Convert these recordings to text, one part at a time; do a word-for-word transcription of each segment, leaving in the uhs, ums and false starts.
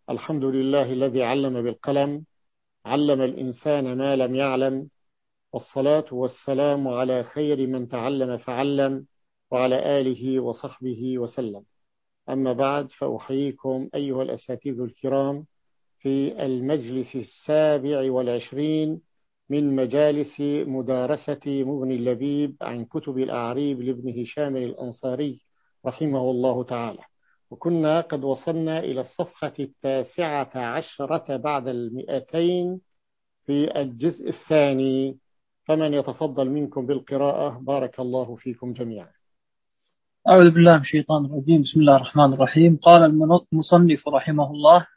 الحمد لله الذي علم بالقلم، علم الإنسان ما لم يعلم، والصلاة والسلام على خير من تعلم فعلم، وعلى آله وصحبه وسلم. أما بعد، فأحييكم أيها الأساتذة الكرام في المجلس السابع والعشرين من مجالس مدارسة مغني اللبيب عن كتب الأعريب لابن هشام الأنصاري رحمه الله تعالى. وكنا قد وصلنا إلى الصفحة التاسعة عشرة بعد المئتين في الجزء الثاني، فمن يتفضل منكم بالقراءة؟ بارك الله فيكم جميعا. أعوذ بالله من الشيطان الرجيم. بسم الله الرحمن الرحيم. قال المصنف رحمه الله: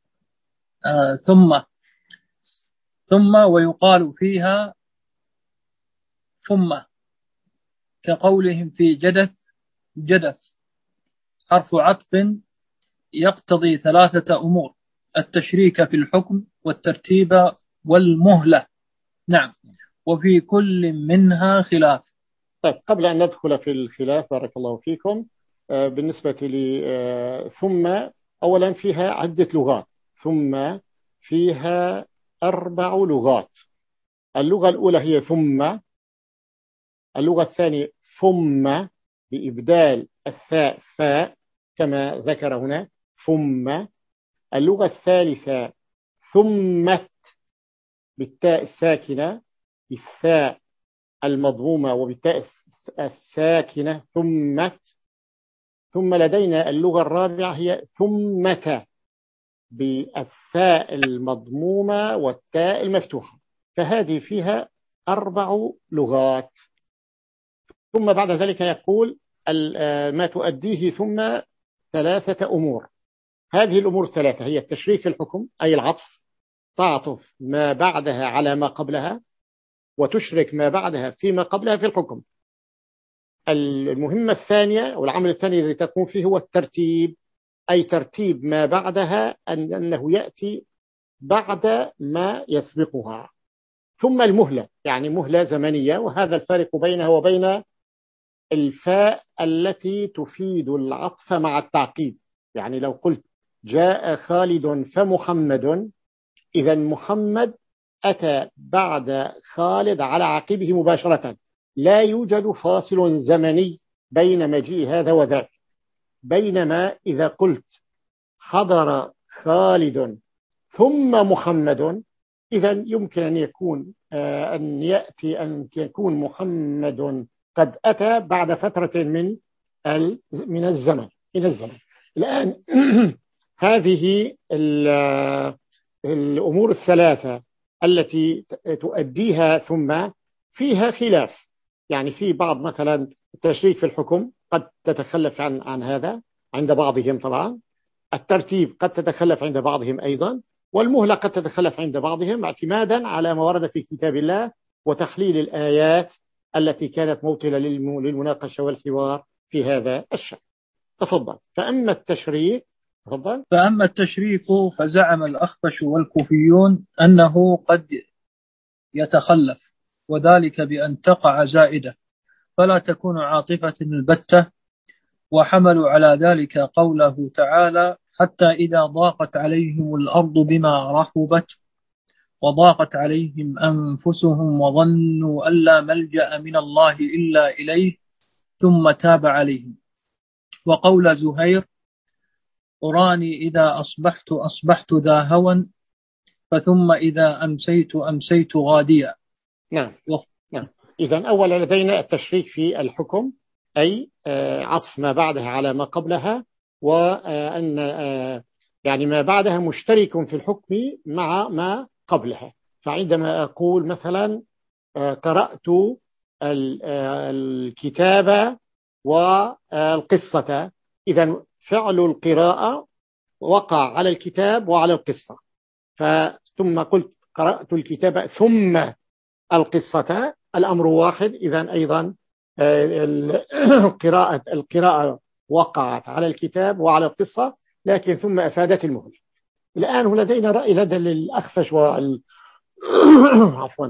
آه ثم ثم ويقال فيها ثم، كقولهم في جدث جدث، حرف عطف يقتضي ثلاثة أمور: التشريك في الحكم والترتيب والمهلة. نعم، وفي كل منها خلاف. طيب، قبل أن ندخل في الخلاف بارك الله فيكم، آه بالنسبة لي آه ثم أولا فيها عدة لغات. ثم فيها أربع لغات. اللغة الأولى هي ثم، اللغة الثانية ثم بإبدال الثاء فاء كما ذكر هنا ثم. اللغة الثالثة ثمت بالتاء الساكنة بالثاء المضمومة وبالتاء الساكنة ثمت. ثم لدينا اللغة الرابعة هي ثمة بالثاء المضمومة والتاء المفتوحة. فهذه فيها أربع لغات. ثم بعد ذلك يقول ما تؤديه ثم ثلاثة أمور. هذه الأمور الثلاثة هي التشريك في الحكم، أي العطف، تعطف ما بعدها على ما قبلها وتشرك ما بعدها فيما قبلها في الحكم. المهمة الثانية والعمل الثاني الذي تقوم فيه هو الترتيب، أي ترتيب ما بعدها أن أنه يأتي بعد ما يسبقها. ثم المهلة، يعني مهلة زمنية، وهذا الفارق بينها وبين الفاء التي تفيد العطف مع التعقيب. يعني لو قلت جاء خالد فمحمد، إذا محمد أتى بعد خالد على عقبه مباشرة، لا يوجد فاصل زمني بين مجيء هذا وذاك. بينما إذا قلت حضر خالد ثم محمد، إذا يمكن أن يكون آه أن يأتي أن يكون محمد قد أتى بعد فترة من من الزمن من الزمن الآن هذه الأمور الثلاثة التي تؤديها ثم فيها خلاف. يعني في بعض مثلا التشريك في الحكم قد تتخلف عن عن هذا عند بعضهم، طبعا الترتيب قد تتخلف عند بعضهم أيضا، والمهلة قد تتخلف عند بعضهم اعتمادا على ما ورد في كتاب الله وتحليل الآيات التي كانت موطنة للمناقشة والحوار في هذا الشأن. تفضل. فأما التشريك تفضل. فأما التشريك فزعم الأخفش والكوفيون أنه قد يتخلف، وذلك بأن تقع زائدة فلا تكون عاطفة البتة، وحملوا على ذلك قوله تعالى: حتى إذا ضاقت عليهم الأرض بما رحبت وضاقت عليهم أنفسهم وظنوا أن لا ملجأ من الله إلا إليه ثم تاب عليهم. وقول زهير: أراني إذا أصبحت أصبحت ذا هوى فثم إذا أمسيت أمسيت غاديا. نعم. نعم. إذن أولا لدينا التشريك في الحكم، أي عطف ما بعدها على ما قبلها، وأن يعني ما بعدها مشترك في الحكم مع ما قبلها. فعندما أقول مثلا قرأت الكتاب والقصة، إذن فعل القراءة وقع على الكتاب وعلى القصة. ثم قلت قرأت الكتاب ثم القصة، الأمر واحد. إذن أيضا القراءة القراءة وقعت على الكتاب وعلى القصة، لكن ثم أفادت المهلة. الآن لدينا رأي لدى الأخفش وال عفوا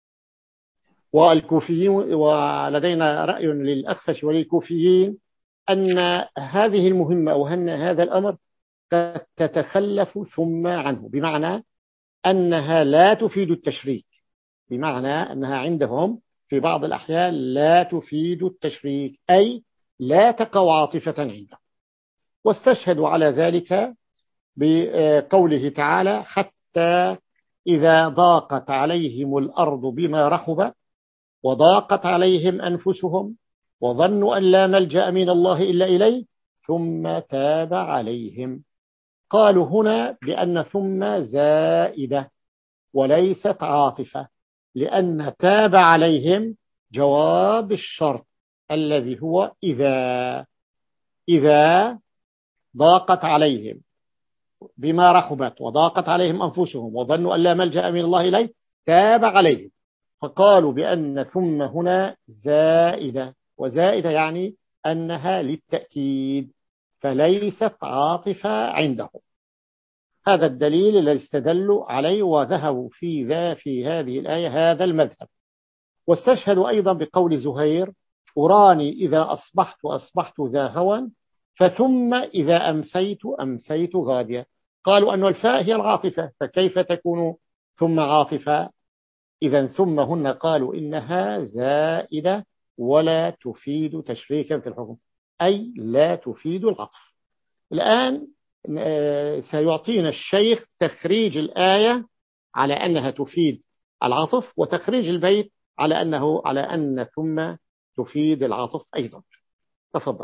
والكوفيين، ولدينا رأي للأخفش وللكوفيين أن هذه المهمة أو أن هذا الأمر قد تتخلف ثم عنه، بمعنى أنها لا تفيد التشريك، بمعنى أنها عندهم في بعض الأحيان لا تفيد التشريك، أي لا تقع عاطفة عندهم. واستشهدوا على ذلك بقوله تعالى: حتى إذا ضاقت عليهم الأرض بما رحبت وضاقت عليهم أنفسهم وظنوا أن لا ملجأ من الله إلا إليه ثم تاب عليهم. قالوا هنا بأن ثم زائدة وليست عاطفة، لأن تاب عليهم جواب الشرط الذي هو إذا إذا ضاقت عليهم بما رحبت وضاقت عليهم أنفسهم وظنوا أن لا ملجأ من الله إليه تاب عليهم. فقالوا بأن ثم هنا زائدة، وزائدة يعني أنها للتأكيد فليست عاطفة عندهم. هذا الدليل الذي استدلوا عليه وذهبوا في ذا في هذه الآية هذا المذهب. واستشهدوا أيضا بقول زهير: أراني إذا أصبحت أصبحت ذا هوى فثم إذا أمسيت أمسيت غادية. قالوا أن الفاء هي العاطفة، فكيف تكون ثم عاطفة؟ إذا ثم هن قالوا إنها زائدة ولا تفيد تشريكا في الحكم، أي لا تفيد العطف. الآن سيعطينا الشيخ تخريج الآية على أنها تفيد العطف، وتخريج البيت على أنه على أن ثم تفيد العطف أيضا. تفضل.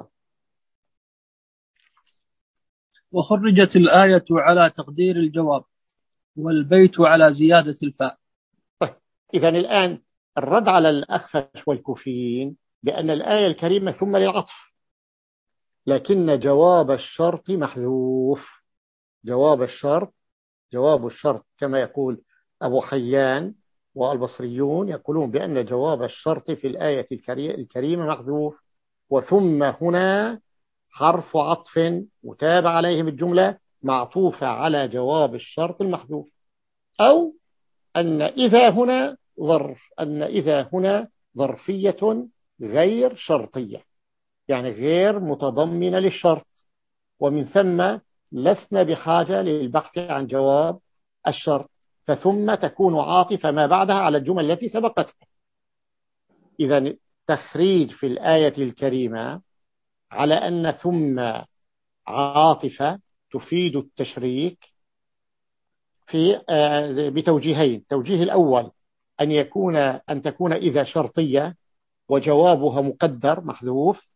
وخرجت الآية على تقدير الجواب والبيت على زيادة الفاء. طيب، إذن الآن الرد على الأخفش والكوفيين بأن الآية الكريمة ثم للعطف، لكن جواب الشرط محذوف. جواب الشرط جواب الشرط كما يقول أبو حيان والبصريون، يقولون بأن جواب الشرط في الآية الكريمة محذوف، وثم هنا حرف عطف وتاب عليهم الجملة معطوفة على جواب الشرط المحذوف، أو أن إذا هنا ظرف أن إذا هنا ظرفية غير شرطية، يعني غير متضمنة للشرط، ومن ثم لسنا بحاجة للبحث عن جواب الشرط، فثم تكون عاطفة ما بعدها على الجمل التي سبقتها. إذا تخريج في الآية الكريمة على أن ثم عاطفة تفيد التشريك في بتوجيهين. توجيه الأول أن يكون أن تكون إذا شرطية وجوابها مقدر محذوف،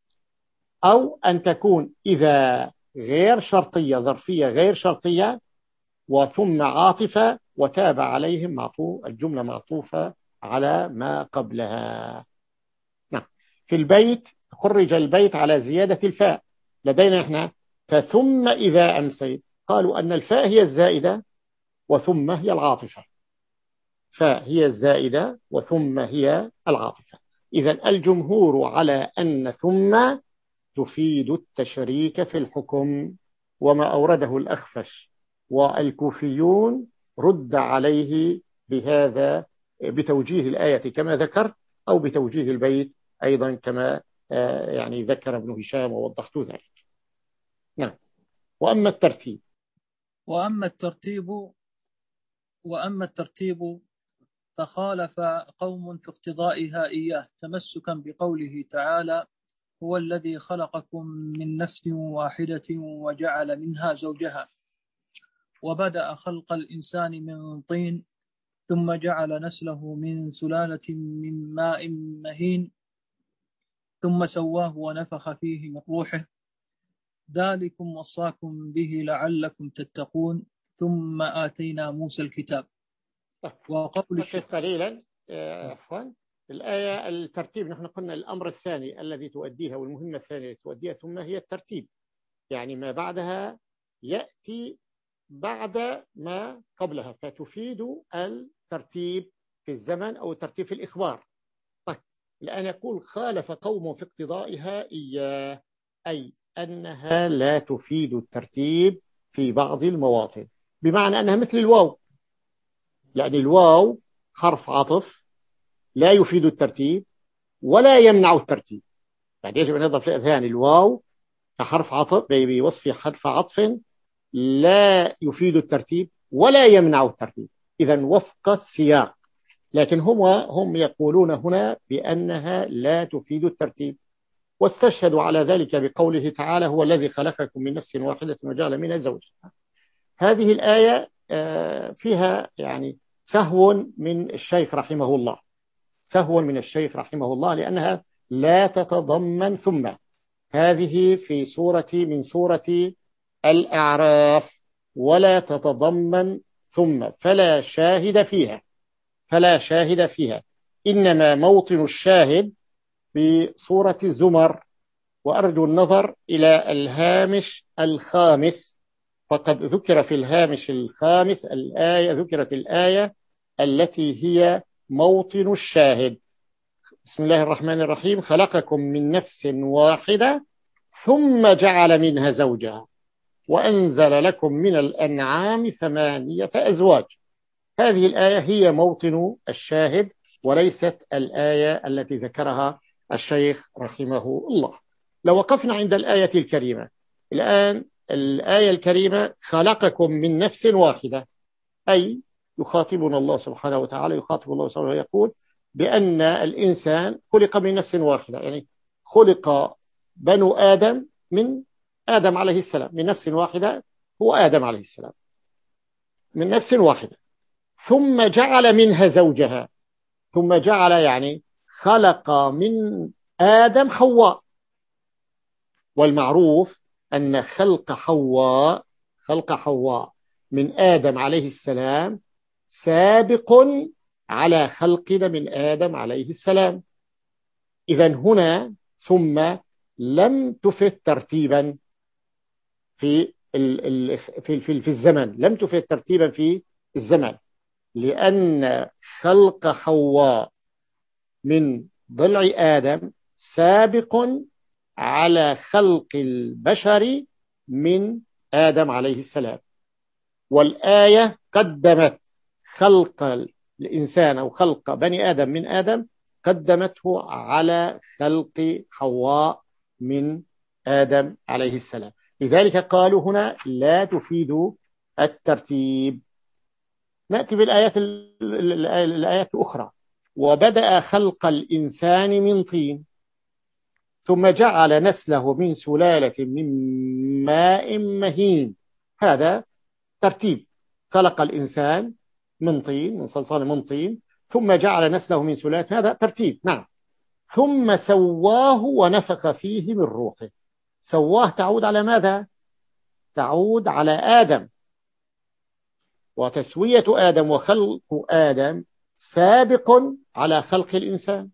أو أن تكون إذا غير شرطية ظرفية غير شرطية وثم عاطفة وتاب عليهم معطوف الجملة معطوفة على ما قبلها. نعم. في البيت خرج البيت على زيادة الفاء. لدينا إحنا فثم إذا أمسيت، قالوا أن الفاء هي الزائدة وثم هي العاطفة، فاء هي الزائدة وثم هي العاطفة. إذن الجمهور على أن ثم تفيد التشريك في الحكم، وما أورده الأخفش والكوفيون رد عليه بهذا بتوجيه الآية كما ذكرت، أو بتوجيه البيت أيضا كما يعني ذكر ابن هشام ووضحت ذلك. نعم. وأما الترتيب وأما الترتيب وأما الترتيب فخالف قوم في اقتضائها إياه تمسكا بقوله تعالى: هو الذي خلقكم من نفس واحدة وجعل منها زوجها وبدأ خلق الإنسان من طين ثم جعل نسله من سلالة من ماء مهين ثم سواه ونفخ فيه من روحه ذلكم وصاكم به لعلكم تتقون ثم آتينا موسى الكتاب. وقبل الشيخ قليلا عفوا الآية الترتيب، نحن قلنا الأمر الثاني الذي تؤديها والمهمة الثانية التي تؤديها ثم هي الترتيب، يعني ما بعدها يأتي بعد ما قبلها، فتفيد الترتيب في الزمن أو الترتيب في الإخبار. طيب، الآن يقول خالف قوم في اقتضائها إياه، أي أنها لا تفيد الترتيب في بعض المواطن، بمعنى أنها مثل الواو، يعني الواو حرف عطف لا يفيد الترتيب ولا يمنع الترتيب، يعني يجب أن نضع في الأذهان الواو كحرف عطف بوصف حرف عطف لا يفيد الترتيب ولا يمنع الترتيب، إذا وفق السياق. لكن هم هم يقولون هنا بأنها لا تفيد الترتيب، واستشهدوا على ذلك بقوله تعالى: هو الذي خلقكم من نفس واحدة وجعل منها زوجها. هذه الآية فيها يعني سهو من الشيخ رحمه الله، سهو من الشيخ رحمه الله، لأنها لا تتضمن ثم. هذه في سورة من سورة الأعراف، ولا تتضمن ثم، فلا شاهد فيها، فلا شاهد فيها. إنما موطن الشاهد في سورة الزمر. وأرجو النظر إلى الهامش الخامس، فقد ذكر في الهامش الخامس الآية، ذكرت الآية التي هي موطن الشاهد. بسم الله الرحمن الرحيم: خلقكم من نفس واحدة ثم جعل منها زوجها وأنزل لكم من الأنعام ثمانية أزواج. هذه الآية هي موطن الشاهد، وليست الآية التي ذكرها الشيخ رحمه الله. لو وقفنا عند الآية الكريمة الآن، الآية الكريمة: خلقكم من نفس واحدة، أي يخاطبنا الله سبحانه وتعالى، يخاطب الله سبحانه ويقول بأن الإنسان خلق من نفس واحدة، يعني خلق بنو آدم من آدم عليه السلام، من نفس واحدة هو آدم عليه السلام، من نفس واحدة. ثم جعل منها زوجها، ثم جعل يعني خلق من آدم حواء. والمعروف أن خلق حواء، خلق حواء من آدم عليه السلام سابق على خلقنا من آدم عليه السلام. إذن هنا ثم لم تفت ترتيبا في في في في الزمن، لم تفت ترتيبا في الزمن، لأن خلق حواء من ضلع آدم سابق على خلق البشر من آدم عليه السلام. والآية قدمت خلق الإنسان أو خلق بني آدم من آدم، قدمته على خلق حواء من آدم عليه السلام. لذلك قالوا هنا لا تفيد الترتيب. نأتي بالآيات الآيات الأخرى: وبدأ خلق الإنسان من طين ثم جعل نسله من سلالة من ماء مهين. هذا ترتيب، خلق الإنسان من طين، من صلصال من طين، ثم جعل نسله من سلالة، هذا ترتيب. نعم. ثم سواه ونفخ فيه من روحه. سواه تعود على ماذا؟ تعود على آدم، وتسوية آدم وخلق آدم سابق على خلق الإنسان.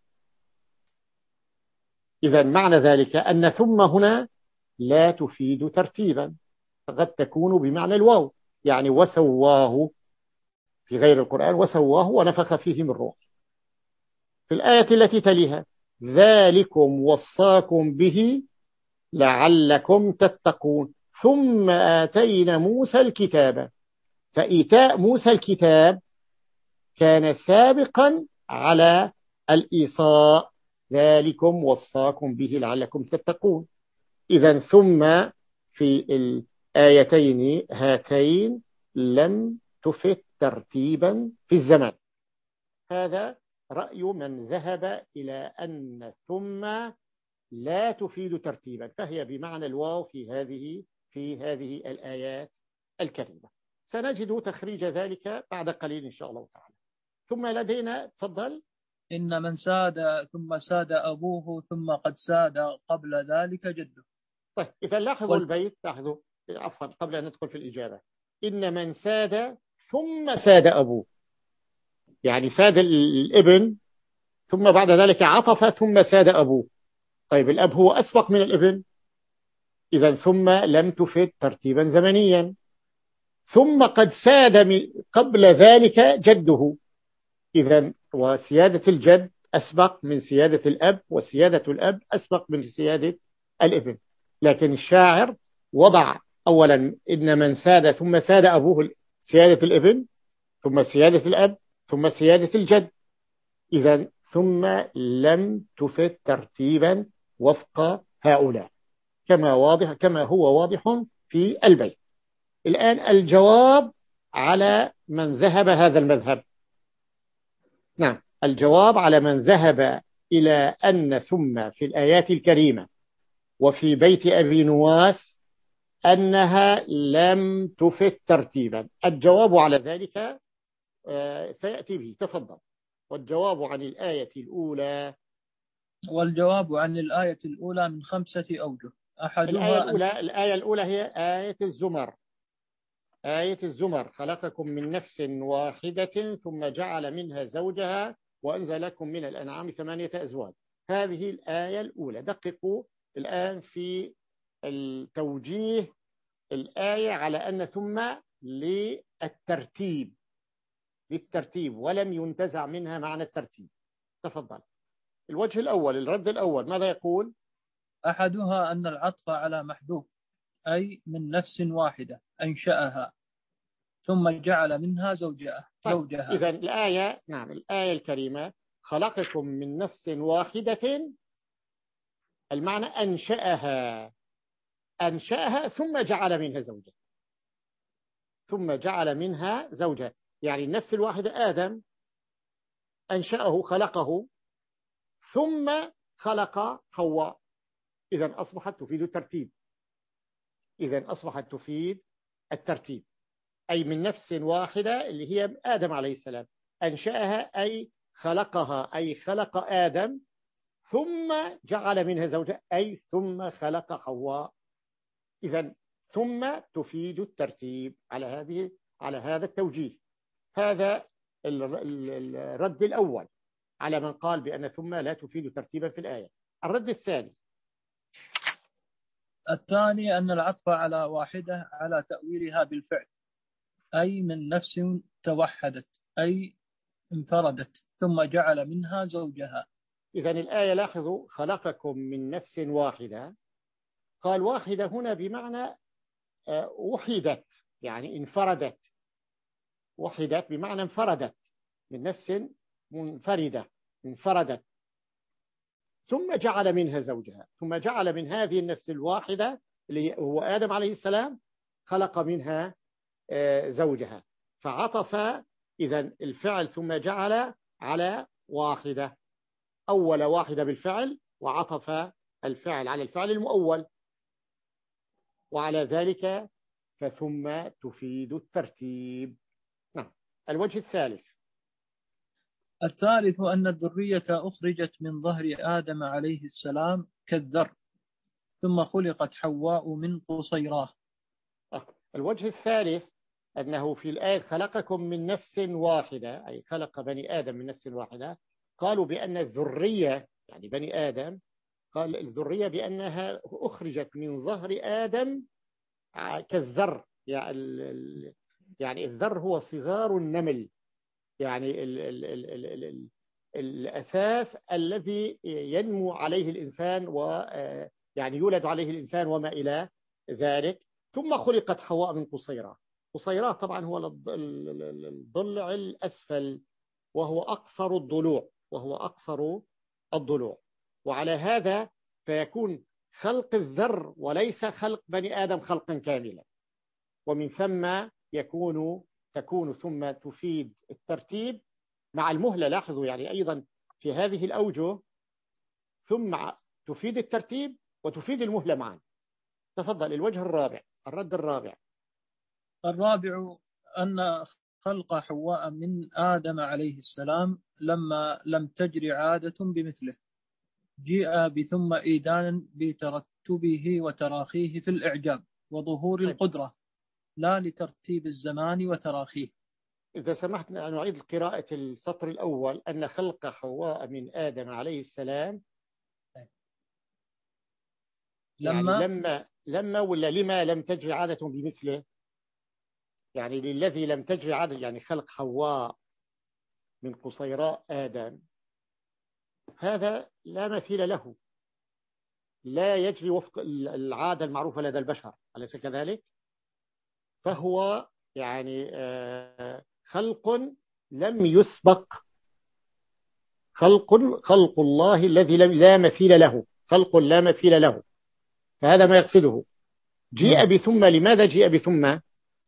إذا معنى ذلك أن ثم هنا لا تفيد ترتيبا، فقد تكون بمعنى الواو، يعني وسواه في غير القرآن، وسواه ونفخ فيه من روح. في الآية التي تليها: ذلكم وصاكم به لعلكم تتقون ثم آتينا موسى الكتاب. فإيتاء موسى الكتاب كان سابقا على الإيصاء، ذلكم وصاكم به لعلكم تتقون. إذا ثم في الآيتين هاتين لم تفت ترتيبا في الزمان. هذا رأي من ذهب إلى أن ثم لا تفيد ترتيبا، فهي بمعنى الواو في هذه في هذه الآيات الكريمة. سنجد تخريج ذلك بعد قليل إن شاء الله تعالى. ثم لدينا، تفضل: إن من ساد ثم ساد أبوه ثم قد ساد قبل ذلك جده. طيب إذا لاحظوا البيت، لاحظوا عفوا قبل أن ندخل في الإجابة: إن من ساد ثم ساد أبوه، يعني ساد الابن ثم بعد ذلك عطف ثم ساد أبوه. طيب الأب هو أسبق من الابن، إذا ثم لم تفد ترتيبا زمنيا. ثم قد ساد قبل ذلك جده، إذا وسيادة الجد أسبق من سيادة الأب، وسيادة الأب أسبق من سيادة الابن. لكن الشاعر وضع أولا إن من ساد ثم ساد أبوه سيادة الابن، ثم سيادة الأب، ثم سيادة الجد. إذا ثم لم تفت ترتيبا وفق هؤلاء، كما واضح كما هو واضح في البيت. الآن الجواب على من ذهب هذا المذهب. نعم، الجواب على من ذهب إلى أن ثم في الآيات الكريمة وفي بيت أبي نواس أنها لم تفت ترتيبا. الجواب على ذلك سيأتي به، تفضل. والجواب عن الآية الأولى والجواب عن الآية الأولى من خمسة أوجه. أحدها الآية الأولى, أن... الآية الأولى هي آية الزمر. آية الزمر: خلقكم من نفس واحدة ثم جعل منها زوجها وأنزل لكم من الأنعام ثمانية أزواج. هذه الآية الأولى. دققوا الآن في التوجيه الآية على أن ثم للترتيب للترتيب ولم ينتزع منها معنى الترتيب. تفضل. الوجه الأول، الرد الأول، ماذا يقول؟ أحدها أن العطف على محذوف، أي من نفس واحدة أنشأها ثم جعل منها زوجها. زوجها. إذا الآية، نعم، الآية الكريمة: خلقكم من نفس واحدة، المعنى أنشأها أنشأها ثم جعل منها زوجها ثم جعل منها زوجها يعني النفس الواحدة آدم أنشأه خلقه ثم خلق حواء. إذن أصبحت تفيد الترتيب إذن أصبحت تفيد الترتيب أي من نفس واحدة اللي هي آدم عليه السلام. أنشأها أي خلقها، أي خلق آدم ثم جعل منها زوجها، أي ثم خلق حواء. إذن ثم تفيد الترتيب على هذه على هذا التوجيه. هذا الرد الأول على من قال بأن ثم لا تفيد ترتيبا في الآية. الرد الثاني الثاني أن العطف على واحدة على تأويلها بالفعل، أي من نفس توحدت أي انفردت ثم جعل منها زوجها. إذن الآية لاحظوا: خلقكم من نفس واحدة، قال واحدة هنا بمعنى وحدت يعني انفردت. وحدت بمعنى انفردت، من نفس منفردة انفردت، ثم جعل منها زوجها، ثم جعل من هذه النفس الواحدة اللي هو آدم عليه السلام خلق منها زوجها. فعطف إذن الفعل ثم جعل على واحدة، أول واحدة بالفعل وعطف الفعل على الفعل المؤول، وعلى ذلك فثم تفيد الترتيب. نعم. الوجه الثالث الثالث أن الذرية أخرجت من ظهر آدم عليه السلام كالذر ثم خلقت حواء من قصيراه. الوجه الثالث أنه في الآية: خلقكم من نفس واحدة، أي خلق بني آدم من نفس واحدة. قالوا بأن الذرية يعني بني آدم، قال الذرية بأنها أخرجت من ظهر آدم كالذر، يعني الذر هو صغار النمل، يعني ال ال ال ال ال ال الأساس الذي ينمو عليه الإنسان ويعني يولد عليه الإنسان وما إلى ذلك. ثم خلقت حواء من قصيرة. قصيرة طبعا هو الضلع الأسفل، وهو أقصر الضلوع وهو أقصر الضلوع وعلى هذا فيكون خلق الذر وليس خلق بني آدم خلقا كاملا، ومن ثم يكون تكون ثم تفيد الترتيب مع المهلة. لاحظوا يعني أيضا في هذه الأوجه ثم تفيد الترتيب وتفيد المهلة معا. تفضل. الوجه الرابع، الرد الرابع. الرابع أن خلق حواء من آدم عليه السلام لما لم تجري عادة بمثله جيء بثم إيدانا بترتبه وتراخيه في الإعجاب وظهور القدرة لا لترتيب الزمان وتراخيه. إذا سمحت نعيد قراءة السطر الأول: أن خلق حواء من آدم عليه السلام لما يعني لما لما ولا لما لم تجري عادة بمثله، يعني للذي لم تجري عادة، يعني خلق حواء من قصيراء آدم هذا لا مثيل له، لا يجري وفق العادة المعروفة لدى البشر، أليس كذلك؟ فهو يعني خلق لم يسبق، خلق خلق الله الذي لا مثيل له، خلق لا مثيل له. فهذا ما يقصده. جيء بثم، لماذا جيء بثم؟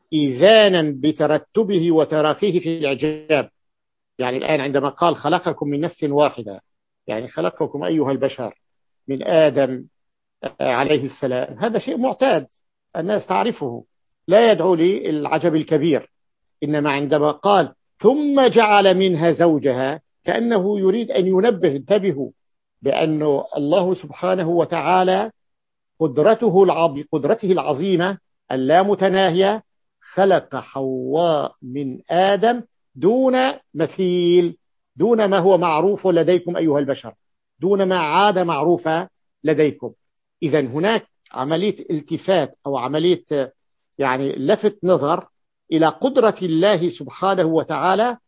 إذانا بترتبه وتراخيه في الإعجاب. يعني الآن عندما قال خلقكم من نفس واحدة، يعني خلقكم أيها البشر من آدم عليه السلام، هذا شيء معتاد الناس تعرفه، لا يدعو للعجب الكبير. إنما عندما قال ثم جعل منها زوجها، كأنه يريد أن ينبه، انتبهوا بأن الله سبحانه وتعالى قدرته العظيمة قدرته العظيمة اللامتناهية خلق حواء من آدم دون مثيل، دون ما هو معروف لديكم أيها البشر، دون ما عاد معروفا لديكم. إذا هناك عملية التفات أو عملية يعني لفت نظر إلى قدرة الله سبحانه وتعالى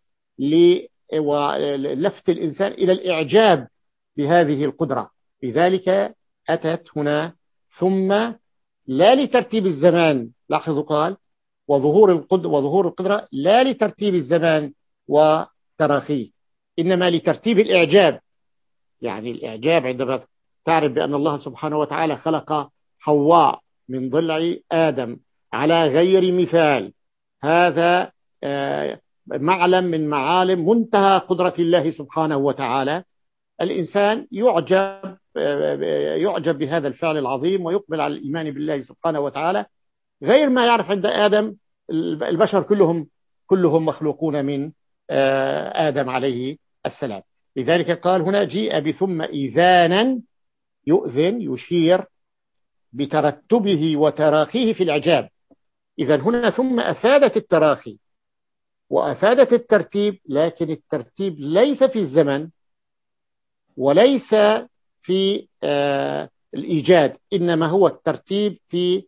للفت الإنسان إلى الإعجاب بهذه القدرة. لذلك أتت هنا ثم، لا لترتيب الزمان، لاحظوا قال وظهور القدرة, وظهور القدرة لا لترتيب الزمان وتراخيه، إنما لترتيب الإعجاب. يعني الإعجاب عندما تعرف بأن الله سبحانه وتعالى خلق حواء من ضلع آدم على غير مثال، هذا معلم من معالم منتهى قدرة الله سبحانه وتعالى. الإنسان يعجب يعجب بهذا الفعل العظيم ويقبل على الإيمان بالله سبحانه وتعالى، غير ما يعرف عند آدم. البشر كلهم كلهم مخلوقون من آدم عليه السلام. لذلك قال هنا جيء بثم إذانا، يؤذن يشير بترتبه وتراخيه في الإعجاب. إذا هنا ثم أفادت التراخي وأفادت الترتيب، لكن الترتيب ليس في الزمن وليس في آه الإيجاد، إنما هو الترتيب في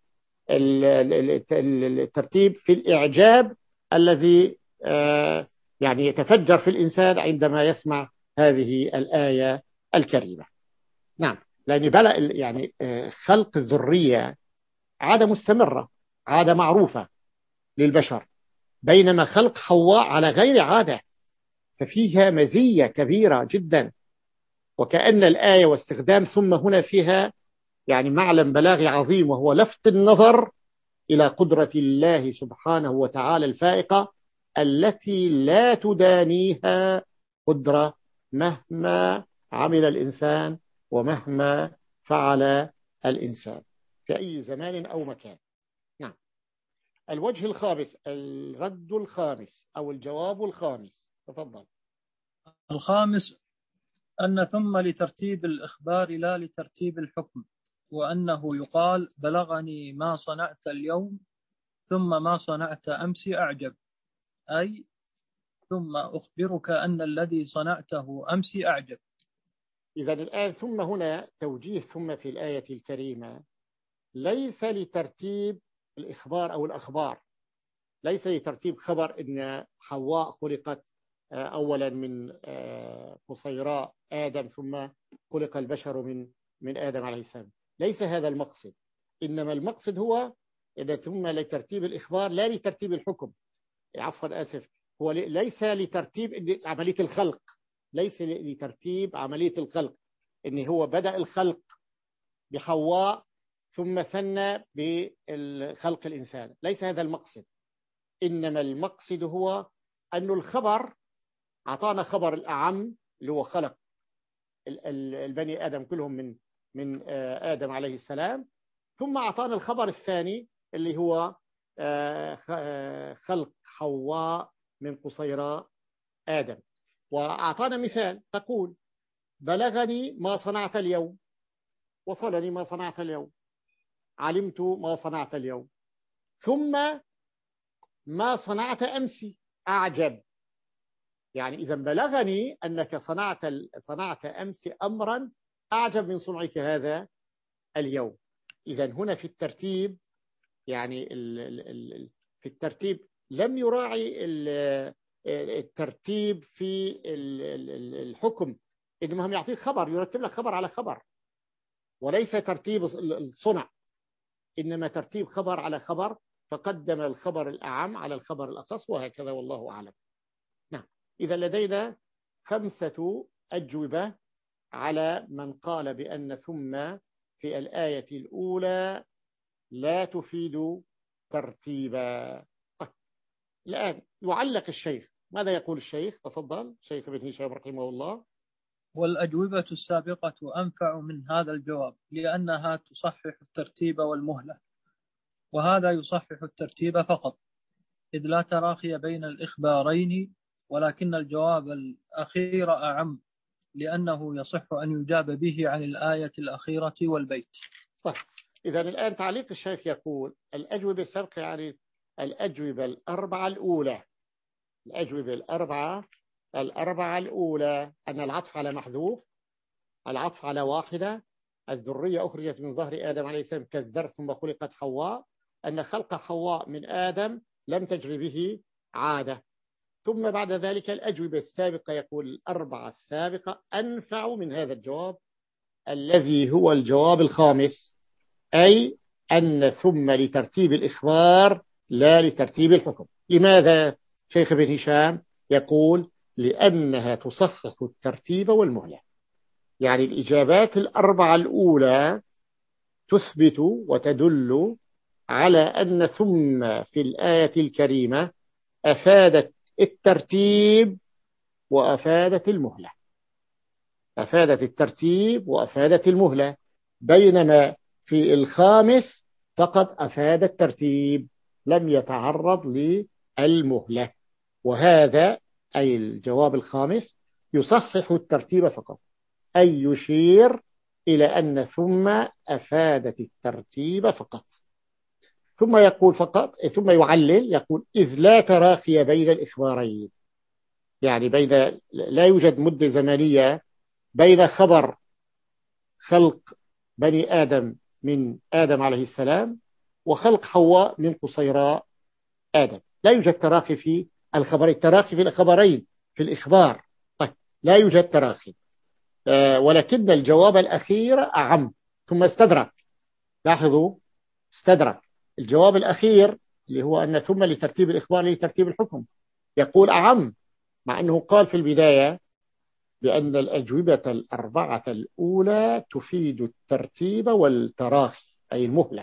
الترتيب في الإعجاب الذي آه يعني يتفجر في الإنسان عندما يسمع هذه الآية الكريمة. نعم، لأن بلأ يعني آه خلق الذرية عادة مستمرة، عادة معروفة للبشر، بينما خلق حواء على غير عادة، ففيها مزية كبيرة جدا. وكأن الآية واستخدام ثم هنا فيها يعني معلم بلاغي عظيم، وهو لفت النظر إلى قدرة الله سبحانه وتعالى الفائقة التي لا تدانيها قدرة مهما عمل الإنسان ومهما فعل الإنسان في أي زمان أو مكان. نعم. الوجه الخامس، الرد الخامس أو الجواب الخامس، تفضل. الخامس أن ثم لترتيب الإخبار لا لترتيب الحكم، وأنه يقال بلغني ما صنعت اليوم ثم ما صنعت أمس أعجب، أي ثم أخبرك أن الذي صنعته أمس أعجب. إذا الآن ثم هنا توجيه ثم في الآية الكريمة ليس لترتيب الإخبار أو الأخبار، ليس لترتيب خبر إن حواء خلقت أولا من قصيراء آدم ثم خلق البشر من من آدم عليه السلام، ليس هذا المقصد. إنما المقصد هو إذا ثم لترتيب الإخبار لا لترتيب الحكم، عفوا آسف، هو ليس لترتيب عملية الخلق، ليس لترتيب عملية الخلق، إن هو بدأ الخلق بحواء ثم ثنى بخلق الإنسان، ليس هذا المقصد. إنما المقصد هو أن الخبر أعطانا خبر الأعم اللي هو خلق البني آدم كلهم من من آدم عليه السلام، ثم أعطانا الخبر الثاني اللي هو خلق حواء من قصيراء آدم. وأعطانا مثال تقول بلغني ما صنعت اليوم، وصلني ما صنعت اليوم، علمت ما صنعت اليوم، ثم ما صنعت أمس أعجب. يعني إذا بلغني أنك صنعت صنعت أمس أمرا أعجب من صنعك هذا اليوم. إذا هنا في الترتيب يعني في الترتيب لم يراعي الترتيب في الحكم، إنما هم يعطيك خبر، يرتب لك خبر على خبر، وليس ترتيب الصنع، إنما ترتيب خبر على خبر، فقدم الخبر الأعم على الخبر الأخص، وهكذا والله أعلم. نعم. إذا لدينا خمسة أجوبة على من قال بأن ثم في الآية الأولى لا تفيد ترتيبا. الآن يعلق الشيخ، ماذا يقول الشيخ؟ تفضل شيخ ابن هشام رحمه الله. والأجوبة السابقة أنفع من هذا الجواب لأنها تصحح الترتيب والمهلة، وهذا يصحح الترتيب فقط، إذ لا تراخي بين الإخبارين، ولكن الجواب الأخير أعم لأنه يصح أن يجاب به عن الآية الأخيرة والبيت. طيب، إذا الآن تعليق الشيخ يقول الأجوبة السابقة يعني الأجوبة الأربعة الأولى، الأجوبة الأربعة الأربعة الأولى أن العطف على محذوف، العطف على واحدة، الذرية أخرجت من ظهر آدم عليه السلام كالذر ثم خلقت حواء، أن خلق حواء من آدم لم تجري به عادة. ثم بعد ذلك الأجوبة السابقة يقول الأربعة السابقة أنفع من هذا الجواب الذي هو الجواب الخامس، أي أن ثم لترتيب الإخبار لا لترتيب الحكم. لماذا شيخ ابن هشام؟ يقول لأنها تصحح الترتيب والمهلة. يعني الإجابات الأربعة الأولى تثبت وتدل على أن ثم في الآية الكريمة أفادت الترتيب وأفادت المهلة، أفادت الترتيب وأفادت المهلة، بينما في الخامس فقط أفاد الترتيب لم يتعرض للمهلة. وهذا أي الجواب الخامس يصحح الترتيب فقط، أي يشير إلى أن ثم أفادت الترتيب فقط. ثم يقول فقط، ثم يعلل يقول إذ لا تراخي بين الإخبارين، يعني بين لا يوجد مدة زمنية بين خبر خلق بني آدم من آدم عليه السلام وخلق حواء من قصيراء آدم، لا يوجد تراخي في الخبرين، التراخي في الخبرين في الإخبار. طيب لا يوجد تراخي، أه ولكن الجواب الأخير أعم. ثم استدرك، لاحظوا استدرك الجواب الأخير اللي هو أن ثم لترتيب الإخبار لترتيب الحكم، يقول أعم، مع أنه قال في البداية بأن الأجوبة الأربعة الأولى تفيد الترتيب والتراخي أي المهلة.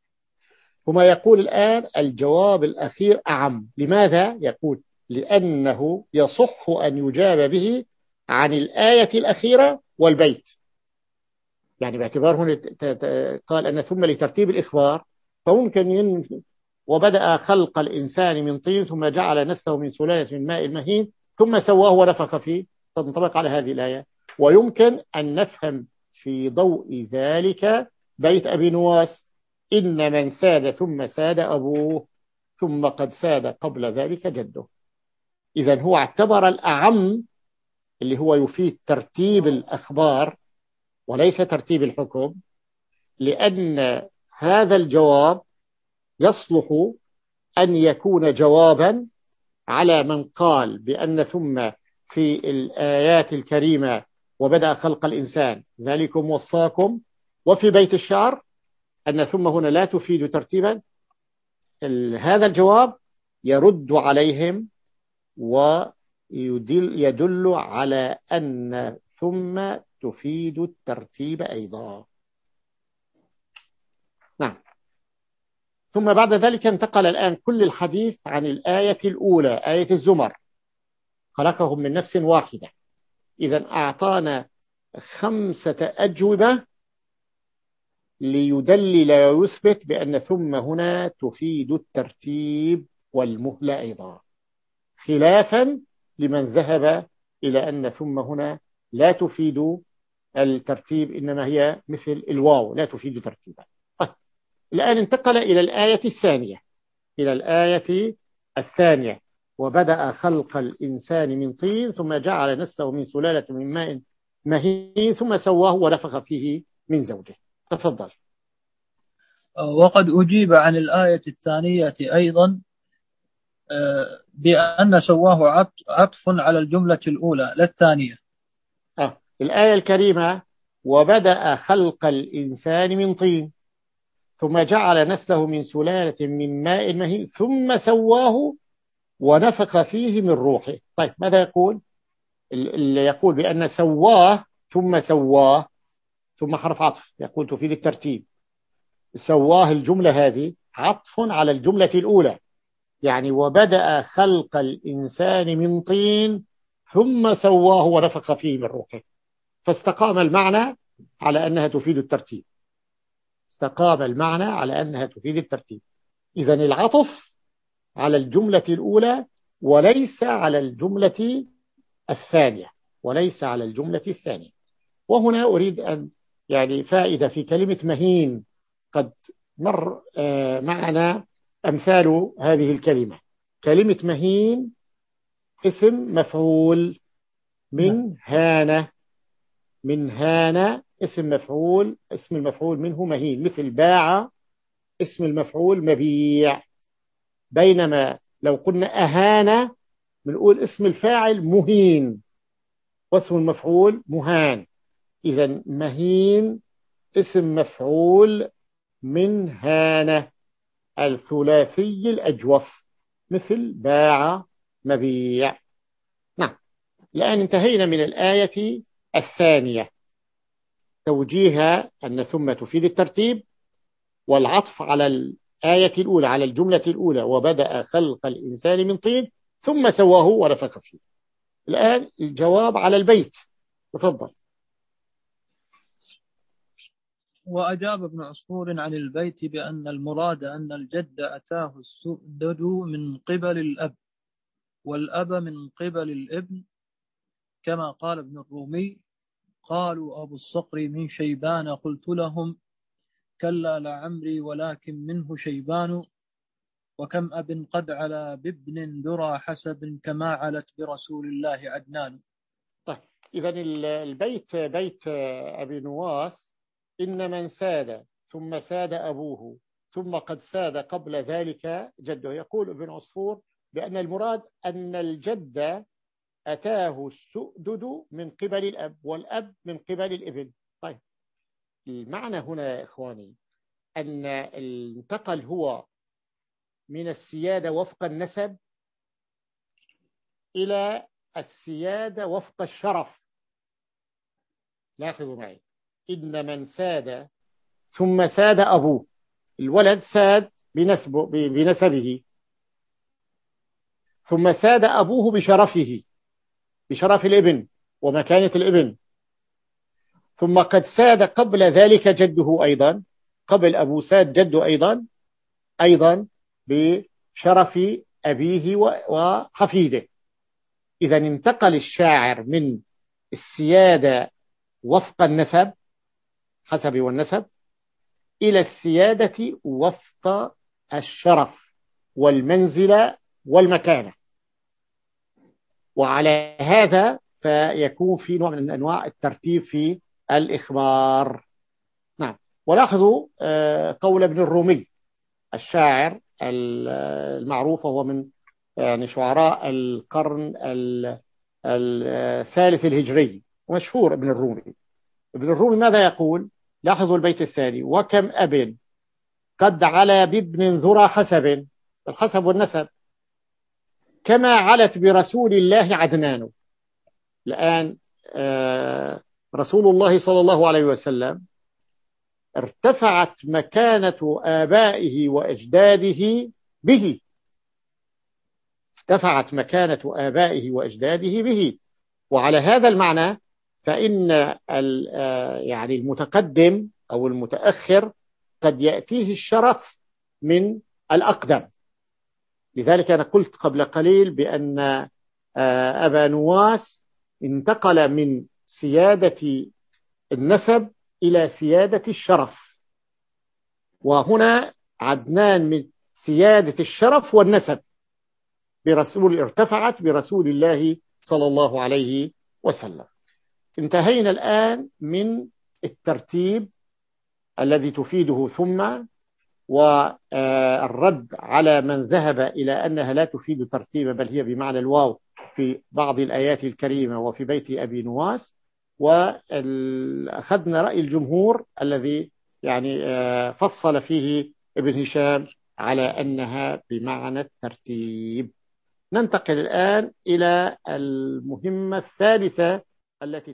ثم يقول الآن الجواب الأخير أعم. لماذا؟ يقول لأنه يصح أن يجاب به عن الآية الأخيرة والبيت. يعني باعتبار هنا قال أن ثم لترتيب الإخبار، فممكن ين... وبدأ خلق الإنسان من طين ثم جعل نسله من سلالة من ماء مهين ثم سواه ونفخ فيه، تنطبق على هذه الآية. ويمكن أن نفهم في ضوء ذلك بيت أبي نواس إن من ساد ثم ساد أبوه ثم قد ساد قبل ذلك جده. إذن هو اعتبر الأعم اللي هو يفيد ترتيب الأخبار وليس ترتيب الحكم، لأن هذا الجواب يصلح أن يكون جوابا على من قال بأن ثم في الآيات الكريمة وبدأ خلق الإنسان ذلكم وصاكم، وفي بيت الشعر أن ثم هنا لا تفيد ترتيبا. هذا الجواب يرد عليهم ويدل يدل على أن ثم تفيد الترتيب أيضا. نعم. ثم بعد ذلك انتقل الآن كل الحديث عن الآية الأولى آية الزمر، خلقهم من نفس واحدة. إذا أعطانا خمسة أجوبة ليدلل ويثبت بأن ثم هنا تفيد الترتيب والمهلة أيضا، خلافا لمن ذهب إلى أن ثم هنا لا تفيد الترتيب إنما هي مثل الواو لا تفيد ترتيبا. طيب الآن انتقل إلى الآية الثانية، إلى الآية الثانية وبدأ خلق الإنسان من طين ثم جعل نسله من سلالة من ماء مهين ثم سواه ونفخ فيه من زوجه. تفضل. وقد أجيب عن الآية الثانية أيضا بأن سواه عطف على الجملة الأولى لا الثانية. آه. الآية الكريمة وبدأ خلق الإنسان من طين ثم جعل نسله من سلالة من ماء مهين ثم سواه ونفخ فيه من روحه. طيب ماذا يقول؟ اللي يقول بأن سواه ثم سواه ثم حرف عطف يقول تفيد الترتيب. سواه الجملة هذه عطف على الجملة الأولى يعني وبدأ خلق الإنسان من طين ثم سواه ونفخ فيه من روحه، فاستقام المعنى على أنها تفيد الترتيب. استقام المعنى على أنها تفيد الترتيب. إذن العطف على الجملة الأولى وليس على الجملة الثانية، وليس على الجملة الثانية. وهنا أريد أن يعني فائدة في كلمة مهين، قد مر معنا أمثال هذه الكلمة. كلمة مهين اسم مفعول من هانة، من هانة اسم مفعول، اسم المفعول منه مهين، مثل باع اسم المفعول مبيع. بينما لو قلنا أهانة بنقول اسم الفاعل مهين واسم المفعول مهان. إذا مهين اسم مفعول من هانة الثلاثي الأجوف، مثل باع مبيع. نعم، الآن انتهينا من الآية الثانية، توجيهها أن ثم تفيد الترتيب، والعطف على الآية الأولى على الجملة الأولى وبدأ خلق الإنسان من طين ثم سواه ونفخ فيه. الآن الجواب على البيت، تفضل. وأجاب ابن عصفور عن البيت بأن المراد أن الجد أتاه السؤدد من قبل الأب، والأب من قبل الابن، كما قال ابن الرومي: قالوا أبو الصقر من شيبان، قلت لهم كلا لعمري ولكن منه شيبان، وكم أب قد علا بابن ذرى حسب، كما علت برسول الله عدنان. طيب، إذن البيت بيت أبي نواس: إن من ساد ثم ساد أبوه ثم قد ساد قبل ذلك جده. يقول ابن عصفور بأن المراد أن الجد أتاه السؤدد من قبل الأب، والأب من قبل الابن. طيب، المعنى هنا يا إخواني أن انتقل هو من السيادة وفق النسب إلى السيادة وفق الشرف. لاحظوا معي، إن من ساد ثم ساد أبوه، الولد ساد بنسبه بنسبه، ثم ساد أبوه بشرفه، بشرف الابن ومكانة الابن، ثم قد ساد قبل ذلك جده أيضا، قبل أبو ساد جده أيضا أيضا بشرف أبيه وحفيده. إذا انتقل الشاعر من السيادة وفق النسب، حسب والنسب، إلى السيادة وفق الشرف والمنزلة والمكانة. وعلى هذا فيكون في نوع من أنواع الترتيب في الإخبار. نعم. ولاحظوا قول ابن الرومي الشاعر المعروف، وهو من يعني شعراء القرن الثالث الهجري، ومشهور ابن الرومي. ابن الرومي ماذا يقول؟ لاحظوا البيت الثاني: وكم أب قد علا بابن ذرى حسب، الحسب والنسب، كما علت برسول الله عدنان. الآن رسول الله صلى الله عليه وسلم ارتفعت مكانة آبائه وأجداده به، ارتفعت مكانة آبائه وأجداده به. وعلى هذا المعنى فإن يعني المتقدم أو المتأخر قد يأتيه الشرف من الأقدم. لذلك أنا قلت قبل قليل بأن أبا نواس انتقل من سيادة النسب إلى سيادة الشرف، وهنا عدنان من سيادة الشرف والنسب برسول ارتفعت برسول الله صلى الله عليه وسلم. انتهينا الآن من الترتيب الذي تفيده ثم، والرد على من ذهب إلى أنها لا تفيد ترتيبا بل هي بمعنى الواو في بعض الآيات الكريمة وفي بيت أبي نواس. وأخذنا رأي الجمهور الذي يعني فصل فيه ابن هشام على أنها بمعنى الترتيب. ننتقل الآن إلى المهمة الثالثة التي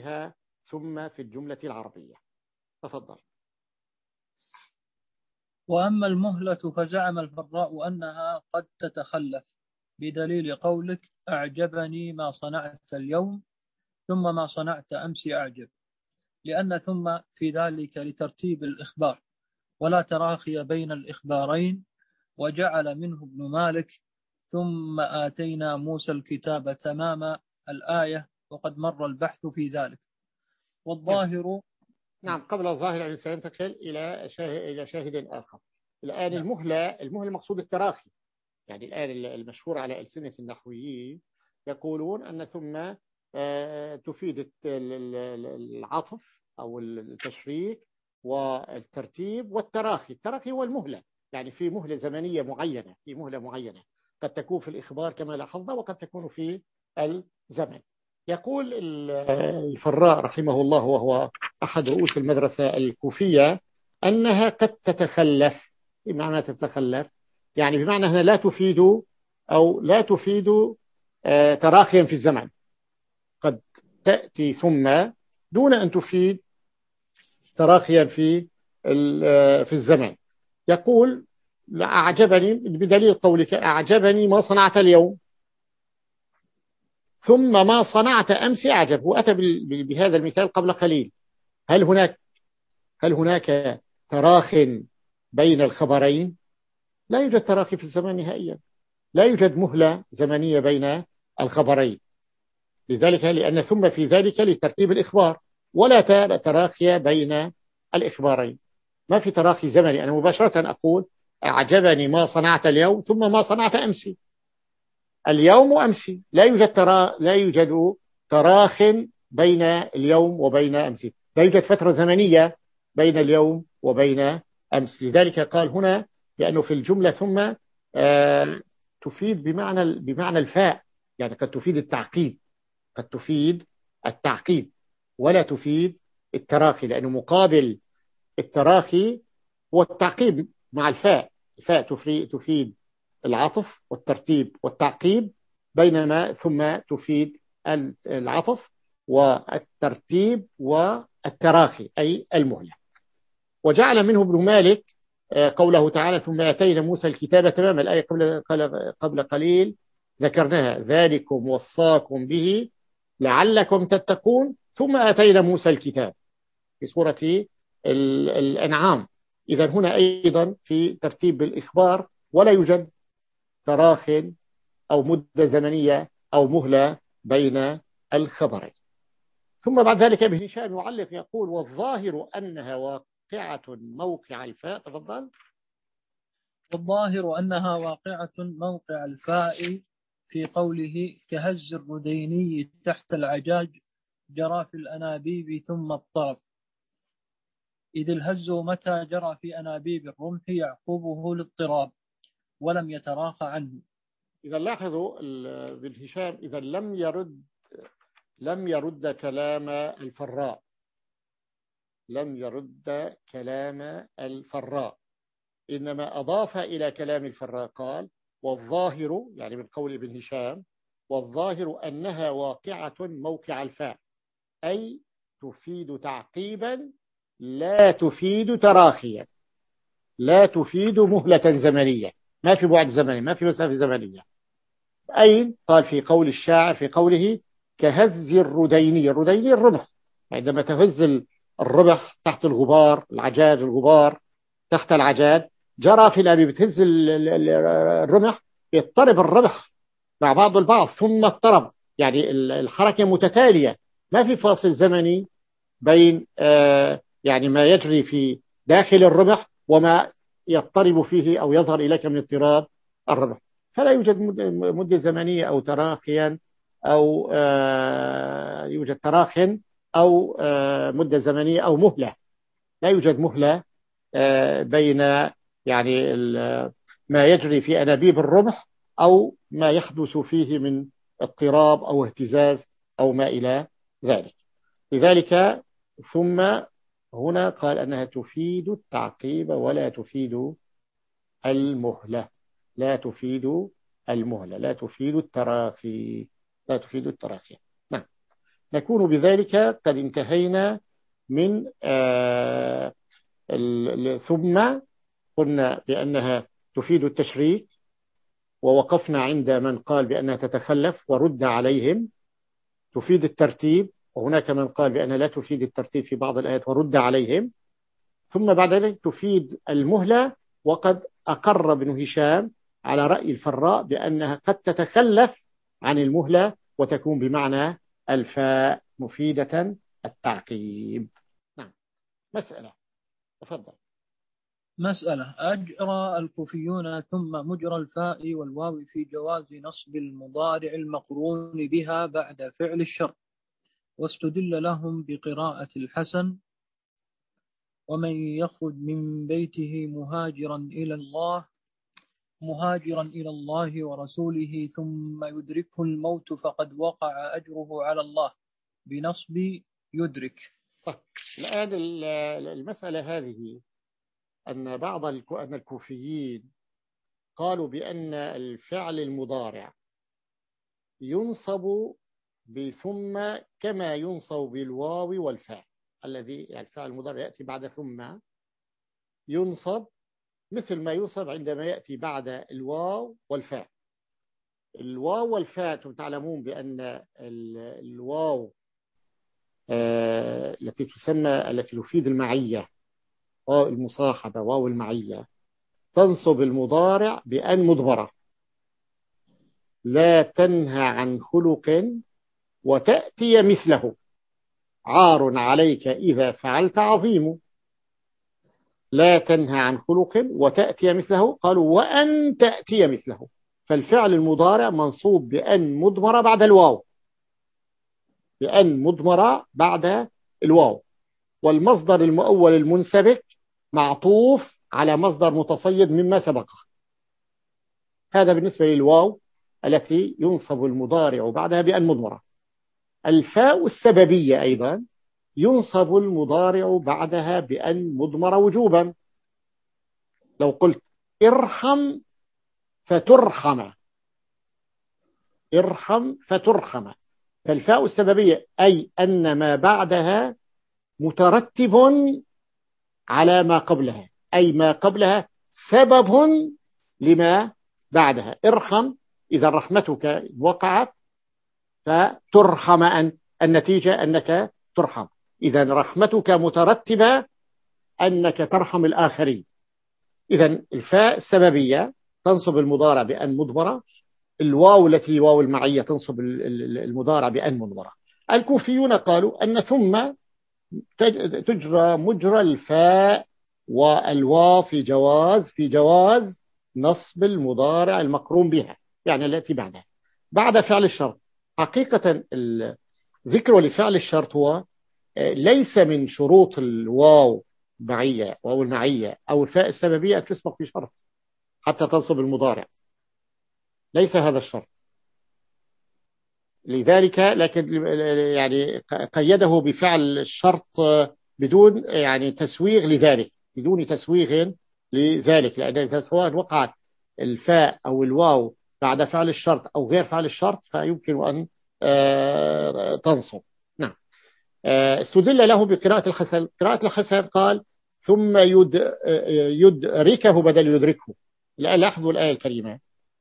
تؤديها ثم في الجملة العربية. تفضل. وأما المهلة فزعم الفراء أنها قد تتخلف بدليل قولك أعجبني ما صنعت اليوم ثم ما صنعت أمس أعجب، لأن ثم في ذلك لترتيب الإخبار ولا تراخي بين الإخبارين. وجعل منه ابن مالك ثم آتينا موسى الكتاب تمام الآية، وقد مر البحث في ذلك. والظاهر نعم. قبل الظاهر أن سينتقل إلى شاهد, إلى شاهد آخر. الآن نعم. المهلة المهلة مقصود التراخي. يعني الآن المشهور على ألسنة النحويين يقولون أن ثم تفيد العطف أو التشريك والترتيب والتراخي. التراخي هو المهلة، يعني في مهلة زمنية معينة، في مهلة معينة قد تكون في الإخبار كما لاحظنا، وقد تكون في الزمن. يقول الفراء رحمه الله وهو أحد رؤوس المدرسة الكوفية أنها قد تتخلف. بمعنى تتخلف يعني بمعنى أنها لا تفيد أو لا تفيد تراخيا في الزمن، قد تأتي ثم دون أن تفيد تراخيا في في الزمن. يقول أعجبني بدليل قولك أعجبني ما صنعت اليوم ثم ما صنعت أمس أعجب. وأتى بهذا المثال قبل قليل. هل هناك هل هناك تراخ بين الخبرين؟ لا يوجد تراخي في الزمن نهائيا، لا يوجد مهلة زمنية بين الخبرين. لذلك لأن ثم في ذلك لترتيب الإخبار ولا تراخي بين الإخبارين. ما في تراخي زمني. أنا مباشرة أقول أعجبني ما صنعت اليوم ثم ما صنعت أمسي. اليوم وأمسي لا يوجد ترا لا يوجد تراخ بين اليوم وبين أمسي، لا يوجد فترة زمنية بين اليوم وبين أمس. لذلك قال هنا لأنه في الجملة ثم آه تفيد بمعنى بمعنى الفاء، يعني قد تفيد التعقيب، قد تفيد التعقيب ولا تفيد التراخي، لأنه مقابل التراخي هو التعقيب مع الفاء. الفاء تفيد العطف والترتيب والتعقيب، بينما ثم تفيد العطف والترتيب والتراخي أي المهلة. وجعل منه ابن مالك قوله تعالى ثم آتينا موسى الكتاب تمام الآية قبل قبل قليل ذكرناها، ذلكم وصاكم به لعلكم تتقون ثم آتينا موسى الكتاب في سورة الأنعام. إذا هنا أيضا في ترتيب الإخبار ولا يوجد تراخ أو مدة زمنية أو مهلة بين الخبرين. ثم بعد ذلك ابن هشام يعلق يقول والظاهر أنها واقعة موقع الفاء. تفضل. والظاهر أنها واقعة موقع الفاء في قوله كهز الرديني تحت العجاج جرى في الأنابيب ثم الطرف، إذ الهز متى جرى في أنابيب الرمح يعقبه الاضطراب ولم يتراخى عنه. إذا لاحظوا ابن هشام إذا لم يرد لم يرد كلام الفراء لم يرد كلام الفراء إنما أضاف إلى كلام الفراء قال والظاهر، يعني من قول ابن هشام والظاهر أنها واقعة موقع الفاء، أي تفيد تعقيبا لا تفيد تراخيا، لا تفيد مهلة زمنية، ما في بعد زمني، ما في مسافة زمنية. أين؟ قال في قول الشاعر في قوله كهز الرديني. الرديني الرمح، عندما تهز الرمح تحت الغبار، العجاج الغبار تحت العجاج جرى في الأبي، بتهز الرمح يضطرب الرمح مع بعض البعض ثم اضطرب، يعني الحركة متتالية ما في فاصل زمني بين آه يعني ما يجري في داخل الرمح وما يضطرب فيه أو يظهر إليك من اضطراب الرمح. فلا يوجد مدة زمنية أو تراخيا أو آه يوجد تراخ أو آه مدة زمنية أو مهلة. لا يوجد مهلة آه بين يعني ما يجري في أنابيب الرمح أو ما يحدث فيه من اضطراب أو اهتزاز أو ما إلى ذلك. لذلك ثم هنا قال أنها تفيد التعقيب ولا تفيد المهلة، لا تفيد المهلة، لا تفيد التراخي، لا تفيد التراخي. نعم. نكون بذلك قد انتهينا من آه ثم قلنا بأنها تفيد التشريك، ووقفنا عند من قال بأنها تتخلف ورد عليهم. تفيد الترتيب، وهناك من قال بأنها لا تفيد الترتيب في بعض الآيات ورد عليهم. ثم بعد ذلك تفيد المهلة، وقد أقر ابن هشام على رأي الفراء بأنها قد تتخلف عن المهلة وتكون بمعنى الفاء مفيدة التعقيب. نعم. مسألة، تفضل. مسألة: أجرى الكوفيون ثم مجرى الفاء والواو في جواز نصب المضارع المقرون بها بعد فعل الشرط، واستدل لهم بقراءة الحسن: ومن يخرج من بيته مهاجرا إلى الله مهاجرا إلى الله ورسوله ثم يدركه الموت فقد وقع أجره على الله، بنصب يدرك. صح. الآن المسألة هذه أن بعض أن الكوفيين قالوا بأن الفعل المضارع ينصب بثم كما ينصب بالواو والفاء. الذي يعني الفعل المضارع يأتي بعد ثم ينصب مثل ما ينصب عندما يأتي بعد الواو والفاء. الواو والفاء تعلمون بأن الواو التي تسمى التي تفيد المعية، واو المصاحبة، واو المعية، تنصب المضارع بأن مضمرة: لا تنهى عن خلق وتأتي مثله، عار عليك إذا فعلت عظيم. لا تنهى عن خلق وتأتي مثله، قالوا وأن تأتي مثله. فالفعل المضارع منصوب بأن مضمرة بعد الواو، بأن مضمرة بعد الواو، والمصدر المؤول المنسبك معطوف على مصدر متصيد مما سبقه. هذا بالنسبة للواو التي ينصب المضارع بعدها بأن مضمرة. الفاء السببية أيضا ينصب المضارع بعدها بأن مضمرة وجوبا. لو قلت ارحم فترحم، ارحم فترحم، فالفاء السببية أي أن ما بعدها مترتب على ما قبلها، أي ما قبلها سبب لما بعدها. ارحم، إذا رحمتك وقعت فترحم، أن النتيجة أنك ترحم. إذا رحمتك مترتبة أنك ترحم الآخرين. إذا الفاء السببية تنصب المضارع بأن مضمرة، الواو التي واو المعية تنصب المضارع بأن مضمرة. الكوفيون قالوا أن ثم تجرى مجرى الفاء والواو في جواز في جواز نصب المضارع المقرون بها، يعني التي بعدها بعد فعل الشرط. حقيقة الذكر لفعل الشرط هو ليس من شروط الواو معية واو المعية أو الفاء السببية تسبق في شرط حتى تنصب المضارع، ليس هذا الشرط. لذلك لكن يعني قيده بفعل الشرط بدون يعني تسويغ لذلك، بدون تسويغ لذلك، لأن سواء وقعت الفاء أو الواو بعد فعل الشرط أو غير فعل الشرط فيمكن أن تنصب. نعم. استدل له بقراءة الحسن. قراءة الحسن قال ثم يد يدركه بدل يدركه. لاحظوا الآية الكريمة: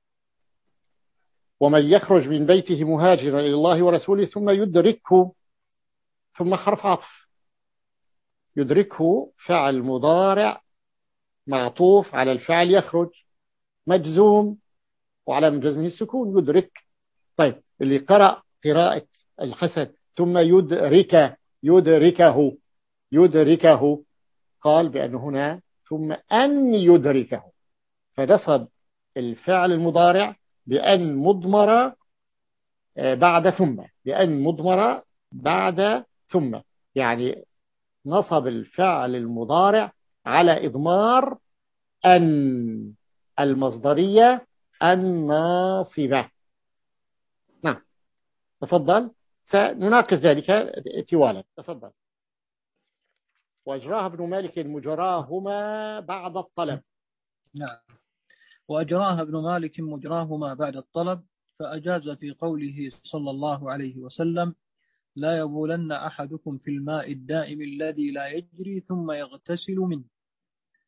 ومن يخرج من بيته مهاجرا إلى الله ورسوله ثم يدركه، ثم حرف عطف. يدركه فعل مضارع معطوف على الفعل يخرج مجزوم وعلى من جزمه السكون يدرك. طيب اللي قرأ قراءة الحسن ثم يدرك يدركه يدركه قال بأن هنا ثم أن يدركه، فنصب الفعل المضارع بأن مضمرة بعد ثم، بأن مضمرة بعد ثم، يعني نصب الفعل المضارع على إضمار أن المصدرية الناصبة. نعم. تفضل، سنناقش ذلك طوالا. تفضل. وأجراها ابن مالك مجراهما بعد الطلب. نعم. وأجراها ابن مالك مجراهما بعد الطلب، فأجاز في قوله صلى الله عليه وسلم: لا يبولن أحدكم في الماء الدائم الذي لا يجري ثم يغتسل منه.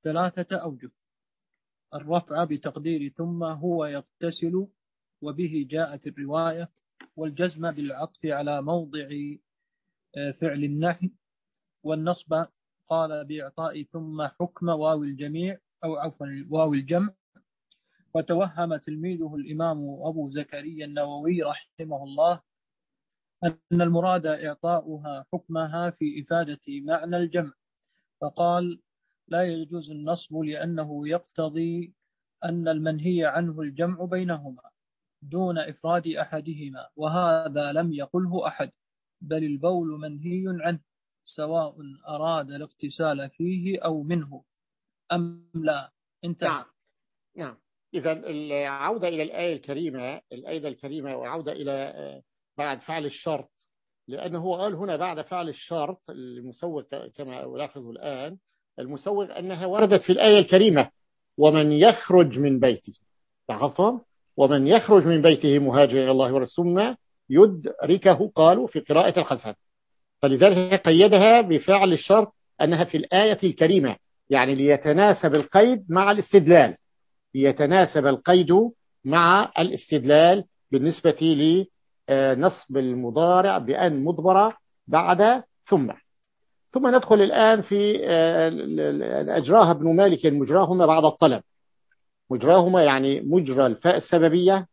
ثلاثة أوجه: الرفع بتقدير ثم هو يغتسل، وبه جاءت الرواية، والجزم بالعطف على موضع فعل النحي، والنصب قال بإعطاء ثم حكم واو الجميع أو عفوا واو الجمع. وتوهم تلميذه الإمام أبو زكريا النووي رحمه الله أن المراد إعطاؤها حكمها في إفادة معنى الجمع، فقال: لا يجوز النصب لأنه يقتضي أن المنهي عنه الجمع بينهما دون إفراد أحدهما، وهذا لم يقله أحد، بل البول منهي عنه سواء أراد الاغتسال فيه أو منه أم لا. انتهى. نعم نعم. إذا العودة إلى الآية الكريمة الآية الكريمة وعودة إلى بعد فعل الشرط، لأنه قال هنا بعد فعل الشرط المسوغ كما ألاحظ الآن، المسوغ أنها وردت في الآية الكريمة: ومن يخرج من بيته، لاحظتم؟ ومن يخرج من بيته مهاجرا إلى الله ورسوله يدركه، قالوا في قراءة الحسن، فلذلك قيدها بفعل الشرط أنها في الآية الكريمة، يعني ليتناسب القيد مع الاستدلال، ليتناسب القيد مع الاستدلال بالنسبة لنصب المضارع بأن مضمرة بعد ثم. ثم ندخل الآن في أجراها ابن مالك مجراهما بعد الطلب. مجراهما يعني مجرى الفاء السببية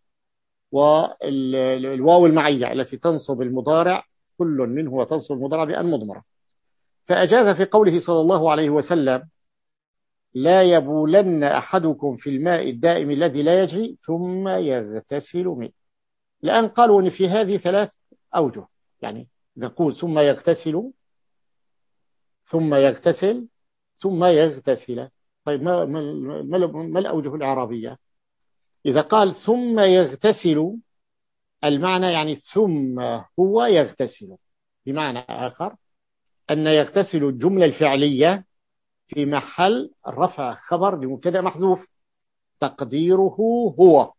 والواو المعية التي تنصب المضارع، كل منه وتنصب المضارع بأن مضمرة. فأجاز في قوله صلى الله عليه وسلم: لا يبولن أحدكم في الماء الدائم الذي لا يجري ثم يغتسل منه. الآن قالوا أن في هذه ثلاث أوجه، يعني نقول ثم يغتسل ثم يغتسل ثم يغتسل. طيب ما, ما, ما, ما الأوجه الإعرابية؟ إذا قال ثم يغتسل، المعنى يعني ثم هو يغتسل، بمعنى آخر أن يغتسل الجملة الفعلية في محل رفع خبر لمبتدأ محذوف، تقديره هو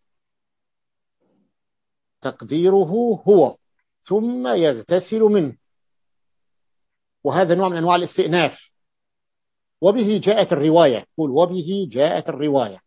تقديره هو ثم يغتسل منه، وهذا نوع من أنواع الاستئناف. وبه جاءت الرواية، قول وبه جاءت الرواية.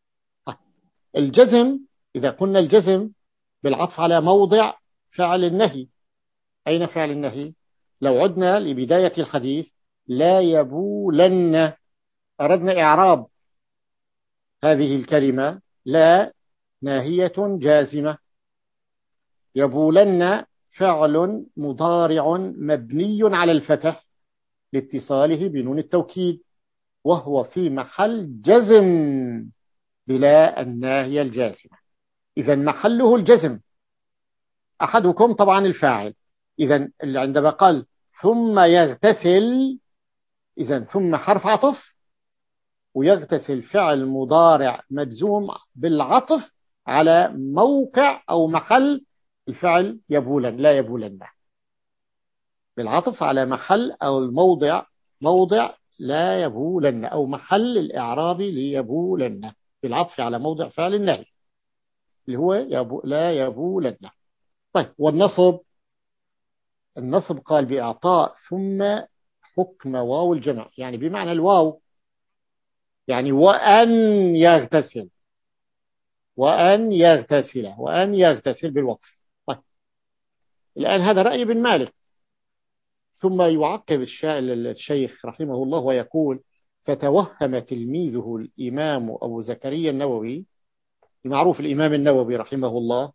الجزم، إذا قلنا الجزم بالعطف على موضع فعل النهي، أين فعل النهي؟ لو عدنا لبداية الحديث: لا يبولن، أردنا إعراب هذه الكلمة: لا ناهية جازمة، يبولن فعل مضارع مبني على الفتح لاتصاله بنون التوكيد، وهو في محل جزم بلا الناهية الجازمة. إذا محله الجزم، أحدكم طبعا الفاعل. إذا عندما قال ثم يغتسل، إذا ثم حرف عطف، ويغتسل فعل مضارع مجزوم بالعطف على موقع أو محل الفعل يبولا، لا يبولن، بالعطف على محل أو الموضع، موضع لا يبولن، أو محل الإعراب ليبولن، بالعطف على موضع فعل النهي اللي هو يبو لا يبولن. طيب والنصب، النصب قال بإعطاء ثم حكم واو الجمع، يعني بمعنى الواو، يعني وأن يغتسل، وأن يغتسل، وأن يغتسل بالوقف. طيب الآن هذا رأي ابن مالك. ثم يعقب الشيخ رحمه الله ويقول: فتوهم تلميذه الإمام أبو زكريا النووي، المعروف الإمام النووي رحمه الله،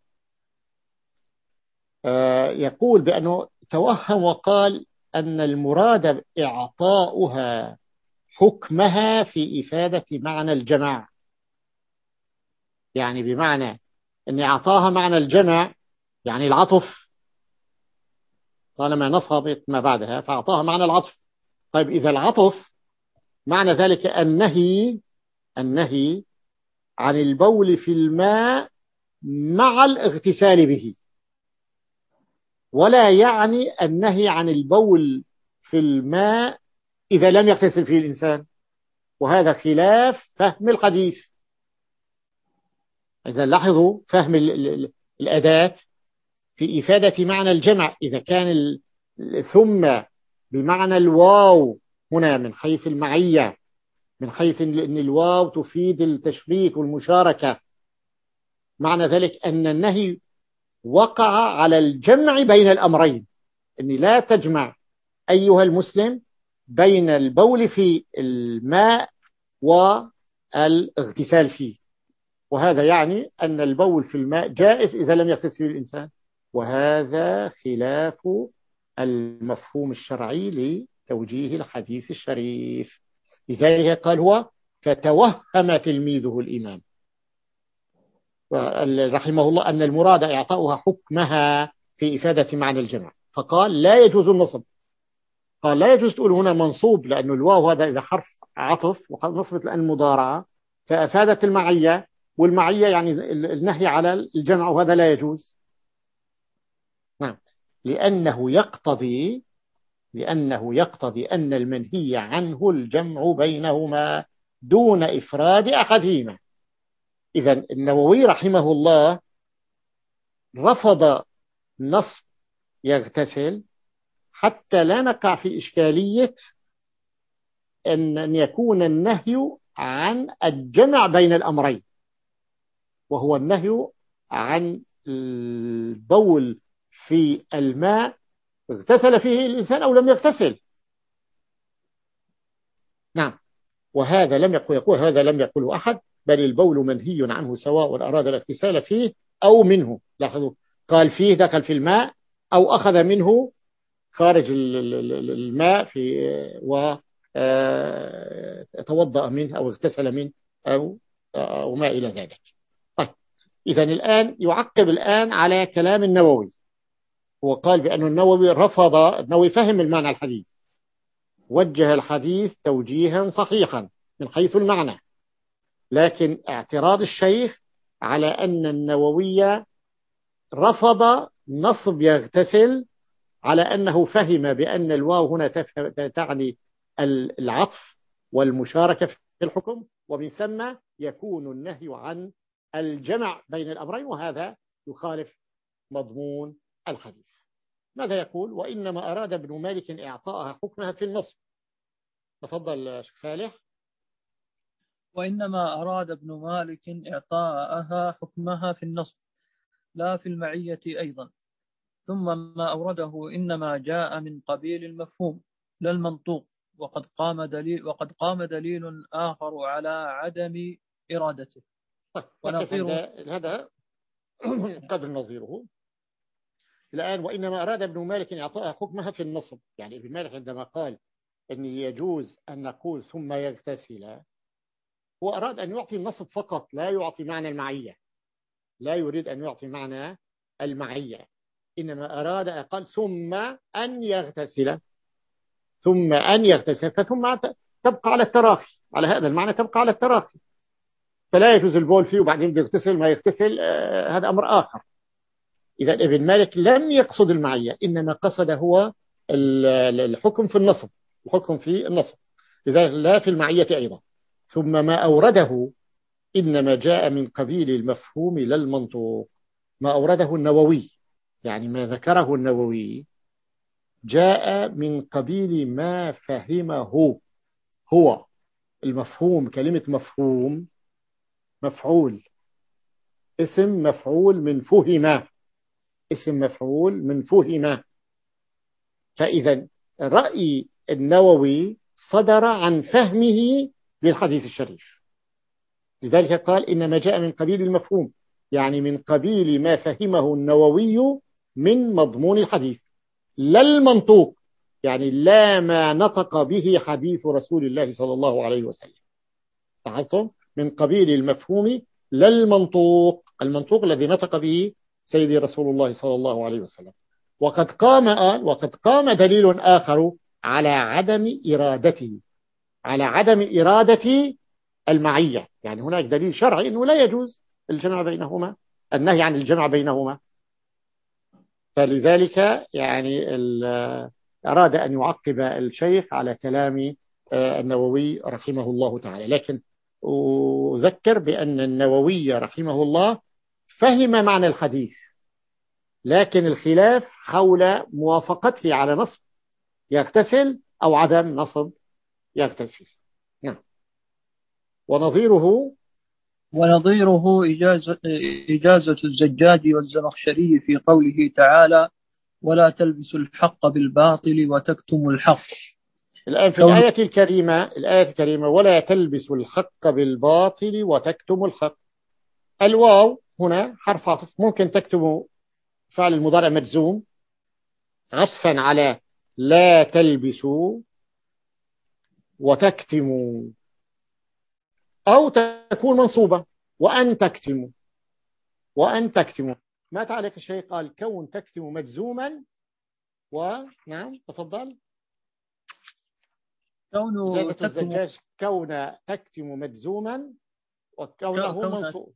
يقول بأنه توهم وقال أن المراد إعطاؤها حكمها في إفادة معنى الجمع، يعني بمعنى أن أعطاها معنى الجمع، يعني العطف، طالما نصبت ما بعدها فأعطاها معنى العطف. طيب إذا العطف معنى ذلك النهي، النهي عن البول في الماء مع الاغتسال به، ولا يعني النهي عن البول في الماء إذا لم يغتسل فيه الإنسان، وهذا خلاف فهم الحديث. إذا لاحظوا فهم الأداة في إفادة معنى الجمع، إذا كان ثم بمعنى الواو هنا من حيث المعية من حيث أن الواو تفيد التشريك والمشاركة. معنى ذلك أن النهي وقع على الجمع بين الأمرين، أن لا تجمع أيها المسلم بين البول في الماء والاغتسال فيه، وهذا يعني أن البول في الماء جائز إذا لم يغتسل الإنسان، وهذا خلاف المفهوم الشرعي لتوجيه الحديث الشريف. لذلك قال هو فتوهم تلميذه الإمام رحمه الله أن المراد إعطاؤها حكمها في إفادة معنى الجمع، فقال لا يجوز النصب. قال لا يجوز تقول هنا منصوب لأنه الواو هذا إذا حرف عطف وقد نصبت لأن مضارعة فأفادت المعية، والمعية يعني النهي على الجمع، وهذا لا يجوز. نعم، لأنه يقتضي لأنه يقتضي أن المنهي عنه الجمع بينهما دون إفراد أحدهما. إذن النووي رحمه الله رفض نصب يغتسل حتى لا نقع في إشكالية أن يكون النهي عن الجمع بين الأمرين، وهو النهي عن البول في الماء اغتسل فيه الإنسان أو لم يغتسل. نعم، وهذا لم يقل يقول هذا لم يقله أحد، بل البول منهي عنه سواء أراد الاغتسال فيه أو منه. لاحظوا، قال فيه دخل في الماء أو أخذ منه خارج الماء في وتوضأ منه أو اغتسل منه أو أو ما إلى ذلك. طيب، إذن الآن يعقب الآن على كلام النووي. هو قال بأن النووي رفض، النووي فهم المعنى الحديث، وجه الحديث توجيها صحيحا من حيث المعنى، لكن اعتراض الشيخ على أن النووي رفض نصب يغتسل على أنه فهم بأن الواو هنا تعني العطف والمشاركة في الحكم، ومن ثم يكون النهي عن الجمع بين الأمرين، وهذا يخالف مضمون الحديث. ماذا يقول؟ وإنما أراد ابن مالك إعطاءها حكمها في النصب. تفضل شيخ فالح. وإنما أراد ابن مالك إعطاءها حكمها في النصب لا في المعية أيضا. ثم ما أورده إنما جاء من قبيل المفهوم لا المنطوق، وقد قام دليل وقد قام دليل آخر على عدم إرادته. ونظيره هذا قدر نظيره الآن. وإنما أراد ابن مالك إعطاءها حكمها في النصب، يعني ابن مالك عندما قال أن يجوز أن نقول ثم يغتسل، هو أراد أن يعطي النصب فقط، لا يعطي معنى المعية، لا يريد أن يعطي معنى المعية، إنما أراد أقل ثم أن يغتسل، ثم أن يغتسل، فثم تبقى على التراخي، على هذا المعنى تبقى على التراخي، فلا يجوز البول فيه وبعدين يغتسل ما يغتسل، آه هذا أمر آخر. إذا ابن مالك لم يقصد المعية، إنما قصد هو الحكم في النصب، الحكم في النصب، إذا لا في المعية أيضا. ثم ما أورده إنما جاء من قبيل المفهوم لا المنطوق. ما أورده النووي، يعني ما ذكره النووي، جاء من قبيل ما فهمه هو. المفهوم، كلمة مفهوم مفعول، اسم مفعول من فهم، اسم مفعول من فهم. فإذا رأي النووي صدر عن فهمه للحديث الشريف، لذلك قال إنما جاء من قبيل المفهوم، يعني من قبيل ما فهمه النووي من مضمون الحديث، لا المنطوق، يعني لا ما نطق به حديث رسول الله صلى الله عليه وسلم. لاحظتم؟ من قبيل المفهوم لا المنطوق، المنطوق الذي نطق به سيدي رسول الله صلى الله عليه وسلم. وقد قام وقد قام دليل آخر على عدم إرادته، على عدم إرادة المعية، يعني هناك دليل شرعي أنه لا يجوز الجمع بينهما، النهي عن الجمع بينهما. فلذلك يعني أراد أن يعقب الشيخ على كلام النووي رحمه الله تعالى. لكن أذكر بأن النووي رحمه الله فهم معنى الحديث، لكن الخلاف حول موافقته على نصب يغتسل أو عدم نصب يغتسل. نعم. ونظيره ونظيره إجازة, إجازة الزجاج والزمخشري في قوله تعالى ولا تلبسوا الحق بالباطل وتكتموا الحق. الآن في الآية الكريمة الآية الكريمة ولا تلبسوا الحق بالباطل وتكتموا الحق. الواو هنا حرف عطف، ممكن تكتموا فعل المضارع مجزوم عطفا على لا تلبسوا وتكتموا، أو تكون منصوبة وأن تكتموا وأن تكتموا. ما تعليق الشيء؟ قال كون تكتموا مجزوما، ونعم تفضل. كون إجازة تكتم الزجاج كون تكتم مجزوما وكونه كون منصوب.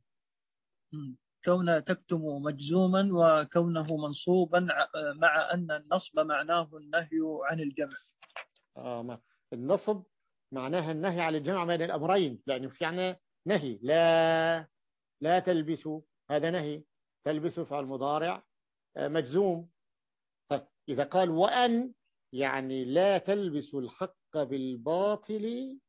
كون تكتم مجزوما وكونه منصوبا مع أن النصب معناه النهي عن الجمع. آه ما. النصب معناها النهي عن الجمع بين الأمرين، لأنه في يعني نهي لا لا تلبسوا، هذا نهي. تلبسوا فعل مضارع مجزوم. طيب إذا قال وأن يعني لا تلبسوا الحق بالباطل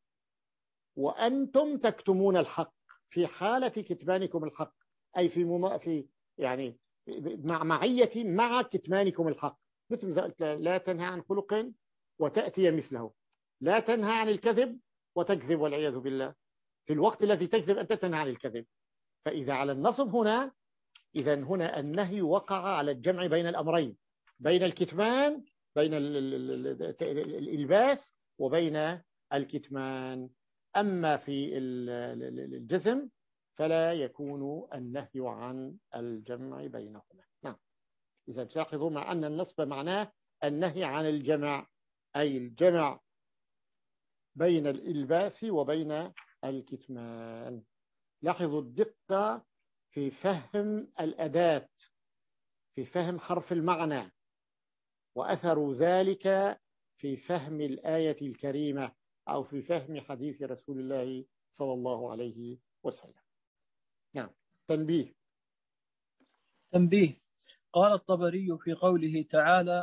وأنتم تكتمون الحق، في حالة كتمانكم الحق، أي في مم... في يعني مع معية مع كتمانكم الحق. مثل لا تنهى عن خلق وتأتي مثله، لا تنهى عن الكذب وتكذب والعياذ بالله، في الوقت الذي تكذب أنت تنهى عن الكذب. فإذا على النصب هنا، إذا هنا النهي وقع على الجمع بين الأمرين، بين الكتمان، بين الإلباس وبين الكتمان. أما في الجزم فلا يكون النهي عن الجمع بينهما. نعم. إذا تلاحظوا مع أن النصب معناه النهي عن الجمع، أي الجمع بين الإلباس وبين الكتمان. لاحظوا الدقة في فهم الأداة، في فهم حرف المعنى، وأثر ذلك في فهم الآية الكريمة أو في فهم حديث رسول الله صلى الله عليه وسلم. نعم. تنبيه تنبيه قال الطبري في قوله تعالى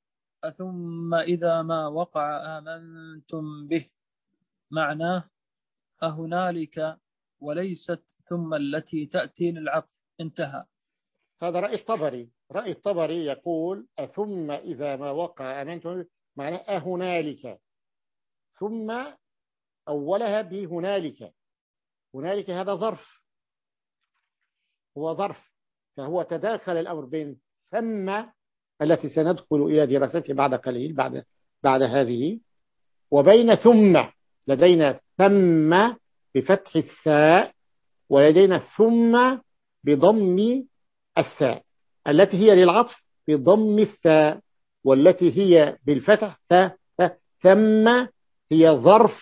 أثم إذا ما وقع آمنتم به، معناه أهنالك، وليست ثم التي تأتي للعطف. انتهى. هذا رأي الطبري. رأي الطبري يقول أثم إذا ما وقع آمنتم، معناه أهنالك، ثم أولها بهنالك. هنالك هذا ظرف، هو ظرف، فهو تداخل الأمر بين ثم التي سندخل إلى دراستها بعد قليل، بعد بعد هذه، وبين ثم. لدينا ثم بفتح الثاء، ولدينا ثم بضم الثاء، التي هي للعطف بضم الثاء، والتي هي بالفتح ثاء. ثم هي ظرف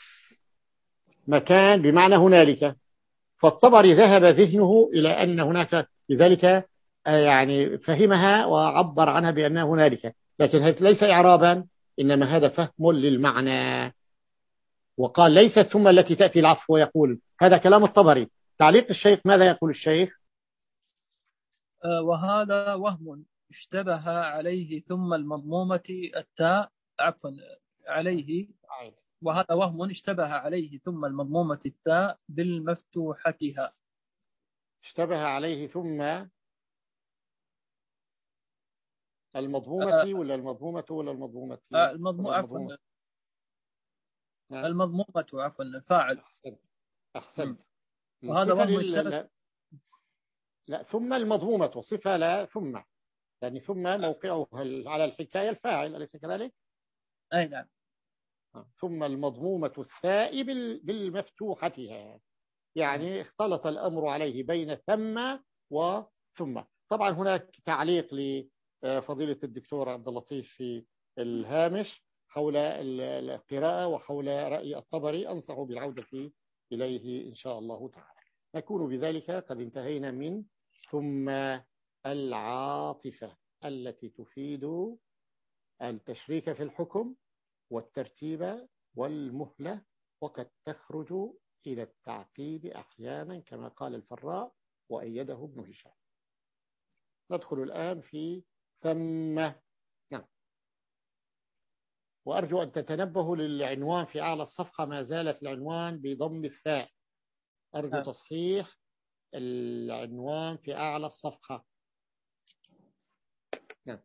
مكان بمعنى هنالك. فالطبري ذهب ذهنه إلى أن هناك، لذلك يعني فهمها وعبر عنها بأنها هنالك، لكن ليس إعرابا، إنما هذا فهم للمعنى. وقال ليست ثم التي تأتي العطف، ويقول هذا كلام الطبري. تعليق الشيخ، ماذا يقول الشيخ؟ آه وهذا وهم اشتبه عليه ثم المضمومة التاء عفوا عليه وهذا وهم اشتبه عليه ثم المضمومة التاء بالمفتوحتها. اشتبه عليه ثم المضمومة آه ولا المضمومة ولا المضمومة آه المضمو... ولا عفوا المضمومة؟ نعم. المضمومة عفوا فاعل. أحسنت أحسنت. وهذا الصفة وهم لل... اشتبه. لا... لا، ثم المضمومة وصفة لا ثم، يعني ثم موقعه على الحكاية الفاعل، أليس كذلك؟ أي نعم. ثم المضمومة الثاء بالمفتوحتها، يعني اختلط الأمر عليه بين ثم وثم. طبعا هناك تعليق لفضيلة الدكتور عبد اللطيف في الهامش حول القراءة وحول رأي الطبري، أنصح بالعودة إليه إن شاء الله تعالى. نكون بذلك قد انتهينا من ثم العاطفة التي تفيد التشريك في الحكم والترتيب والمهلة، وقد تخرج إلى التعقيب أحيانا كما قال الفراء وأيده ابن هشام. ندخل الآن في ثم. نعم. وأرجو أن تتنبهوا للعنوان في أعلى الصفحة، ما زالت العنوان بضم الثاء، أرجو تصحيح العنوان في أعلى الصفحة. نعم.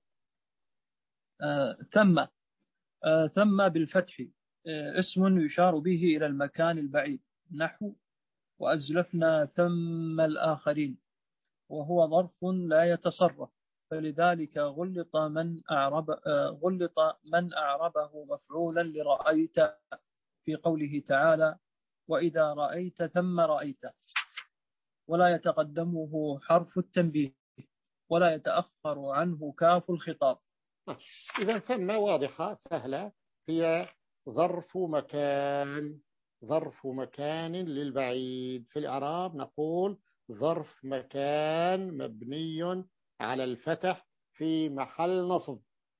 آه ثم آه ثم بالفتح آه اسم يشار به إلى المكان البعيد، نحو وأزلفنا ثم الآخرين، وهو ظرف لا يتصرف، فلذلك غلط من أعرب آه غلط من أعربه مفعولا لرأيت في قوله تعالى وإذا رأيت ثم رأيت، ولا يتقدمه حرف التنبيه ولا يتأخر عنه كاف الخطاب. إذا ثم واضحة سهلة، هي ظرف مكان، ظرف مكان للبعيد. في الإعراب نقول ظرف مكان مبني على الفتح في محل نصب.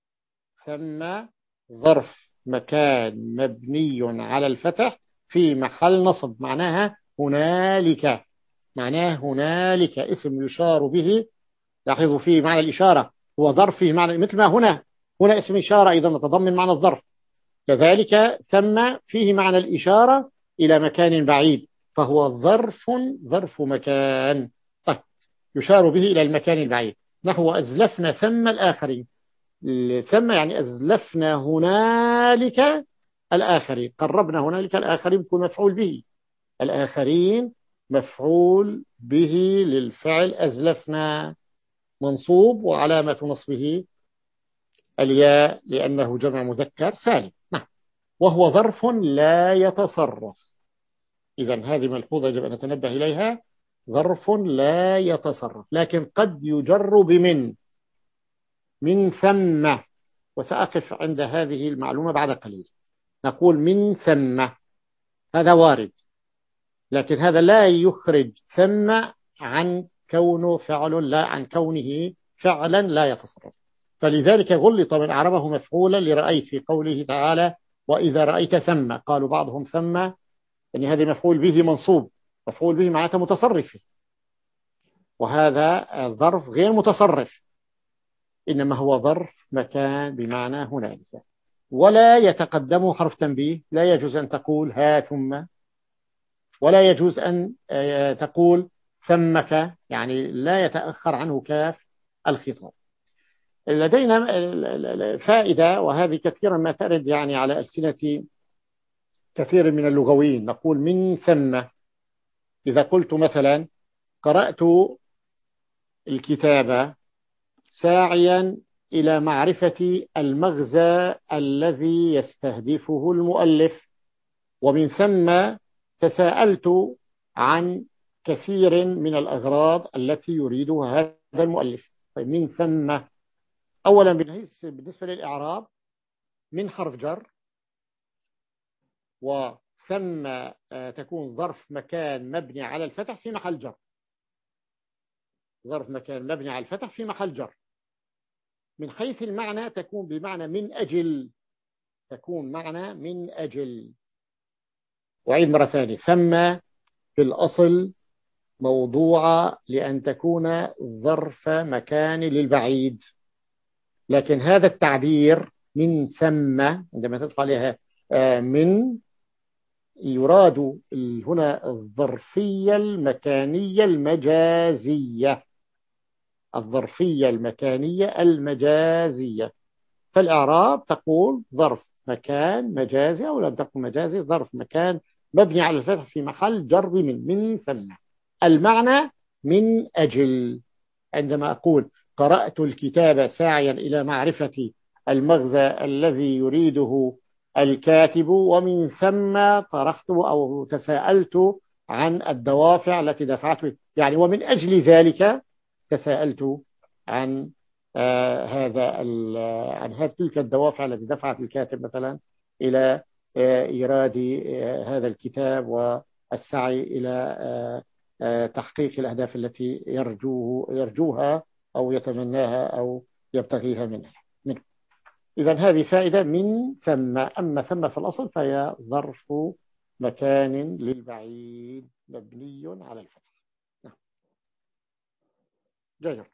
ثم ظرف مكان مبني على الفتح في محل نصب، معناها هنالك، معناه هنالك اسم يشار به. لاحظوا فيه معنى الإشارة، هو ظرف فيه معنى، مثل ما هنا هنا اسم إشارة أيضا متضمن معنى الظرف، كذلك ثم فيه معنى الإشارة إلى مكان بعيد، فهو ظرف ظرف مكان. طيب يشار به إلى المكان البعيد، نحو أزلفنا ثم الآخرين. ثم يعني أزلفنا هنالك الآخرين، قربنا هنالك الآخرين يكون مفعول به، الآخرين مفعول به للفعل أزلفنا، منصوب وعلامة نصبه الياء لأنه جمع مذكر سالم. نعم. وهو ظرف لا يتصرف. إذا هذه ملحوظة يجب أن نتنبه إليها، ظرف لا يتصرف، لكن قد يجر بمن، من ثم، وسأقف عند هذه المعلومة بعد قليل. نقول من ثم، هذا وارد، لكن هذا لا يخرج ثم عن كونه فعل، لا عن كونه فعلا لا يتصرف. فلذلك غلط من أعربه مفعولا لرأيت في قوله تعالى وإذا رأيت ثم، قالوا بعضهم ثم يعني هذه مفعول به منصوب، مفعول به معناته متصرف، وهذا الظرف غير متصرف، إنما هو ظرف مكان بمعنى هنالك، ولا يتقدمه حرف تنبيه. لا يجوز أن تقول ها ثم، ولا يجوز أن تقول ثمك، يعني لا يتأخر عنه كاف الخطاب. لدينا فائدة، وهذه كثيرا ما ترد يعني على ألسنة كثير من اللغويين. نقول من ثم، إذا قلت مثلا قرأت الكتاب ساعيا إلى معرفة المغزى الذي يستهدفه المؤلف، ومن ثم تساءلت عن كثير من الأغراض التي يريدها هذا المؤلف. طيب من ثم، أولا بالنسبة للإعراب من حرف جر، وثم تكون ظرف مكان مبني على الفتح في محل جر، ظرف مكان مبني على الفتح في محل جر. من حيث المعنى تكون بمعنى من أجل، تكون معنى من أجل. وعيد مرة ثانية، ثم في الأصل موضوعة لأن تكون ظرف مكان للبعيد، لكن هذا التعبير من ثم عندما تدخل عليها من، يراد هنا الظرفية المكانية المجازية، الظرفية المكانية المجازية. فالإعراب تقول ظرف مكان مجازي، أو لم تكن مجازي، ظرف مكان مبني على الفتح في محل جر من من ثم. المعنى من أجل. عندما أقول قرأت الكتاب ساعيا إلى معرفة المغزى الذي يريده الكاتب، ومن ثم طرحت أو تساءلت عن الدوافع التي دفعته، يعني ومن أجل ذلك تساءلت عن آه هذا عن هذه تلك الدوافع التي دفعت الكاتب مثلا إلى آه إيراد آه هذا الكتاب والسعي إلى آه آه تحقيق الأهداف التي يرجوه يرجوها أو يتمناها أو يبتغيها منها منه. إذا هذه فائدة من ثم. أما ثم في الأصل فهي ظرف مكان للبعيد مبني على الفتح. نعم. جيد.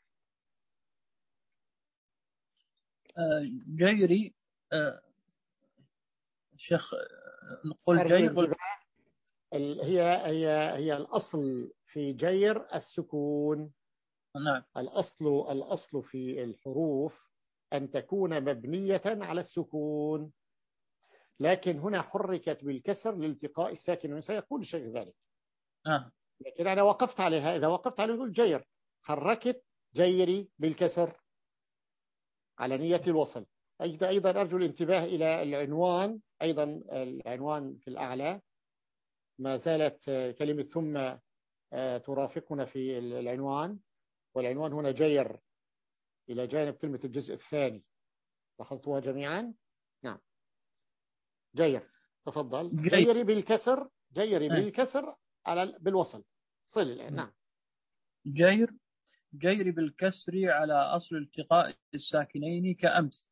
جيري شيخ، نقول جير هي هي هي الأصل في جير السكون. نعم. الأصل الأصل في الحروف أن تكون مبنية على السكون، لكن هنا حركت بالكسر لالتقاء الساكن، وسيقول الشيخ ذلك. آه. لكن أنا وقفت عليها، إذا وقفت عليه يقول جير، حركت جيري بالكسر على نية الوصل. أيضا أرجو الانتباه إلى العنوان، أيضا العنوان في الأعلى ما زالت كلمة ثم ترافقنا في العنوان، والعنوان هنا جير إلى جانب كلمة الجزء الثاني، لاحظتوها جميعا؟ نعم، جير، تفضل. جير. جيري بالكسر، جيري آه. بالكسر على بالوصل، صل الآن. نعم. جير جير بالكسر على أصل التقاء الساكنين كأمس،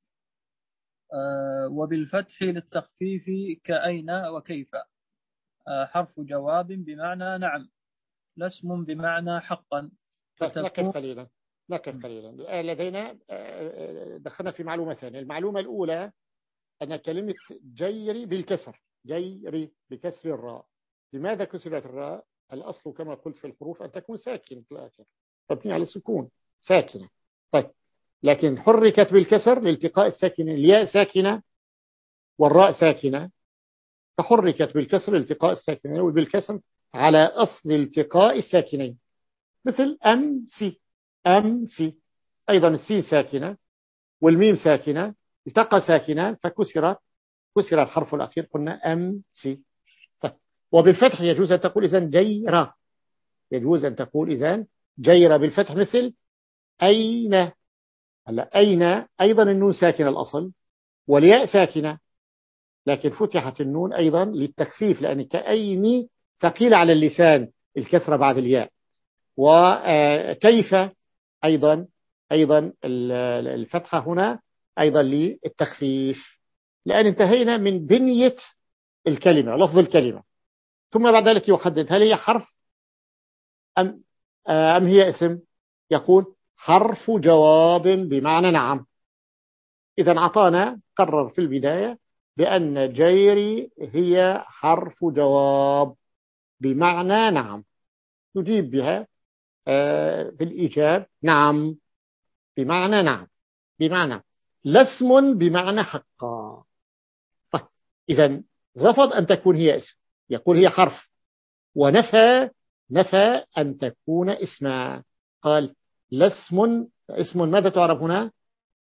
آه وبالفتح للتخفيف كأين وكيف. آه حرف جواب بمعنى نعم، لا اسم بمعنى حقا نقف فتكون. قليلا، نقف قليلا. لدينا دخلنا في معلومة ثانية. المعلومة الأولى أن كلمة جيري بالكسر، جيري بكسر الراء. لماذا كسرت الراء؟ الأصل كما قلت في الحروف أن تكون ساكنة في الآخر، مبنية على السكون، ساكنة. طيب، لكن حركت بالكسر لالتقاء الساكنين، الياء ساكنة والراء ساكنة، فحركت بالكسر لالتقاء الساكنين وبالكسر على أصل التقاء الساكنين، مثل أمسي، أمسي. أيضا السين ساكنة والميم ساكنة، التقى ساكنة فكسرت، كسر الحرف الأخير، قلنا أمسي. طيب. وبالفتح يجوز أن تقول إذن جيرة، يجوز أن تقول إذن جيرة بالفتح، مثل أين. هلا أين أيضا النون ساكنة الأصل والياء ساكنة، لكن فتحت النون أيضا للتخفيف، لأن كأين ثقيل على اللسان الكسرة بعد الياء. وكيف أيضا أيضا الفتحة هنا أيضا للتخفيف، لأن انتهينا من بنية الكلمة، لفظ الكلمة. ثم بعد ذلك يحدد هل هي حرف أم, أم هي اسم. يقول حرف جواب بمعنى نعم. إذا أعطانا، قرر في البداية بأن جيري هي حرف جواب بمعنى نعم، نجيب بها بالإيجاب نعم، بمعنى نعم، بمعنى لا اسم بمعنى حقا. طيب، إذا رفض أن تكون هي اسم، يقول هي حرف، ونفى نفى أن تكون اسما. قال لا اسم، اسم ماذا تعرف هنا؟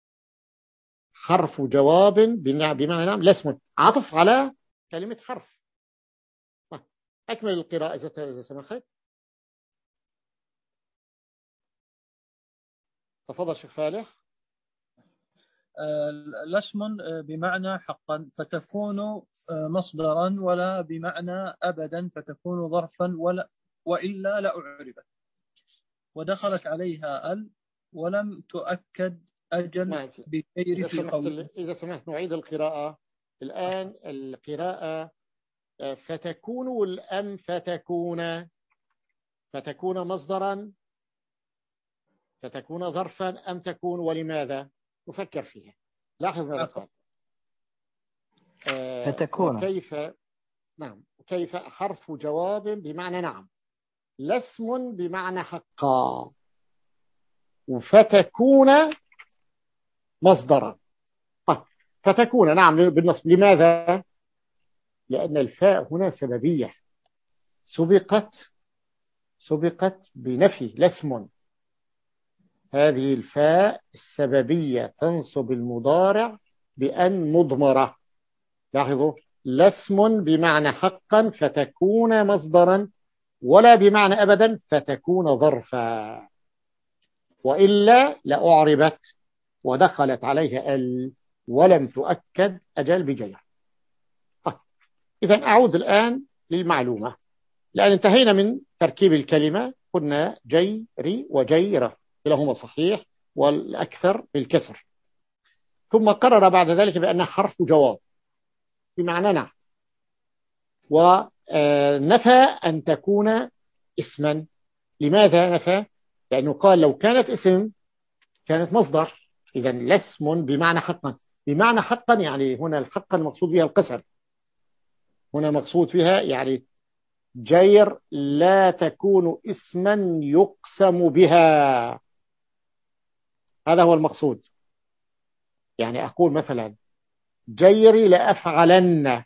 حرف جواب بمعنى نعم، لا اسم، عطف على كلمة حرف. طيب. أكمل القراءة إذا سمحت. تفضل شيخ فالح. لا اسم بمعنى حقا فتكون مصدرا، ولا بمعنى أبدا فتكون ظرفا، ولا وإلا لأعربت. ودخلت عليها ال ولم تؤكد أجل بغير في قوله. إذا سمحت نعيد القراءة الآن. القراءة فتكون والأم فتكون، فتكون مصدرا، فتكون ظرفا، أم تكون، ولماذا؟ نفكر فيها. لاحظ ماذا قال. آه فتكون. وكيف، نعم، كيف حرف جواب بمعنى نعم، لا اسم بمعنى حقا، وفتكون مصدرا. طيب. فتكون نعم بالنصب، لماذا؟ لأن الفاء هنا سببية، سبقت سبقت بنفي لا اسم. هذه الفاء السببية تنصب المضارع بأن مضمرة. لاحظوا، لا اسم بمعنى حقا فتكون مصدرا، ولا بمعنى أبدا فتكون ظرفا، وإلا لأعربت ودخلت عليها ال ولم تؤكد أجل بجير. طيب. إذن أعود الآن للمعلومة، لأن انتهينا من تركيب الكلمة، قلنا جيري وجيرة كلاهما صحيح والأكثر بالكسر. ثم قرر بعد ذلك بأنها حرف جواب بمعنى نعم، ونفى أن تكون اسما. لماذا نفى؟ لأنه قال لو كانت اسم كانت مصدر، إذا لا اسم بمعنى حقا. بمعنى حقا يعني هنا الحقا مقصود بها القسم، هنا مقصود فيها يعني جير لا تكون اسما يقسم بها. هذا هو المقصود. يعني أقول مثلا جيري لأفعلن،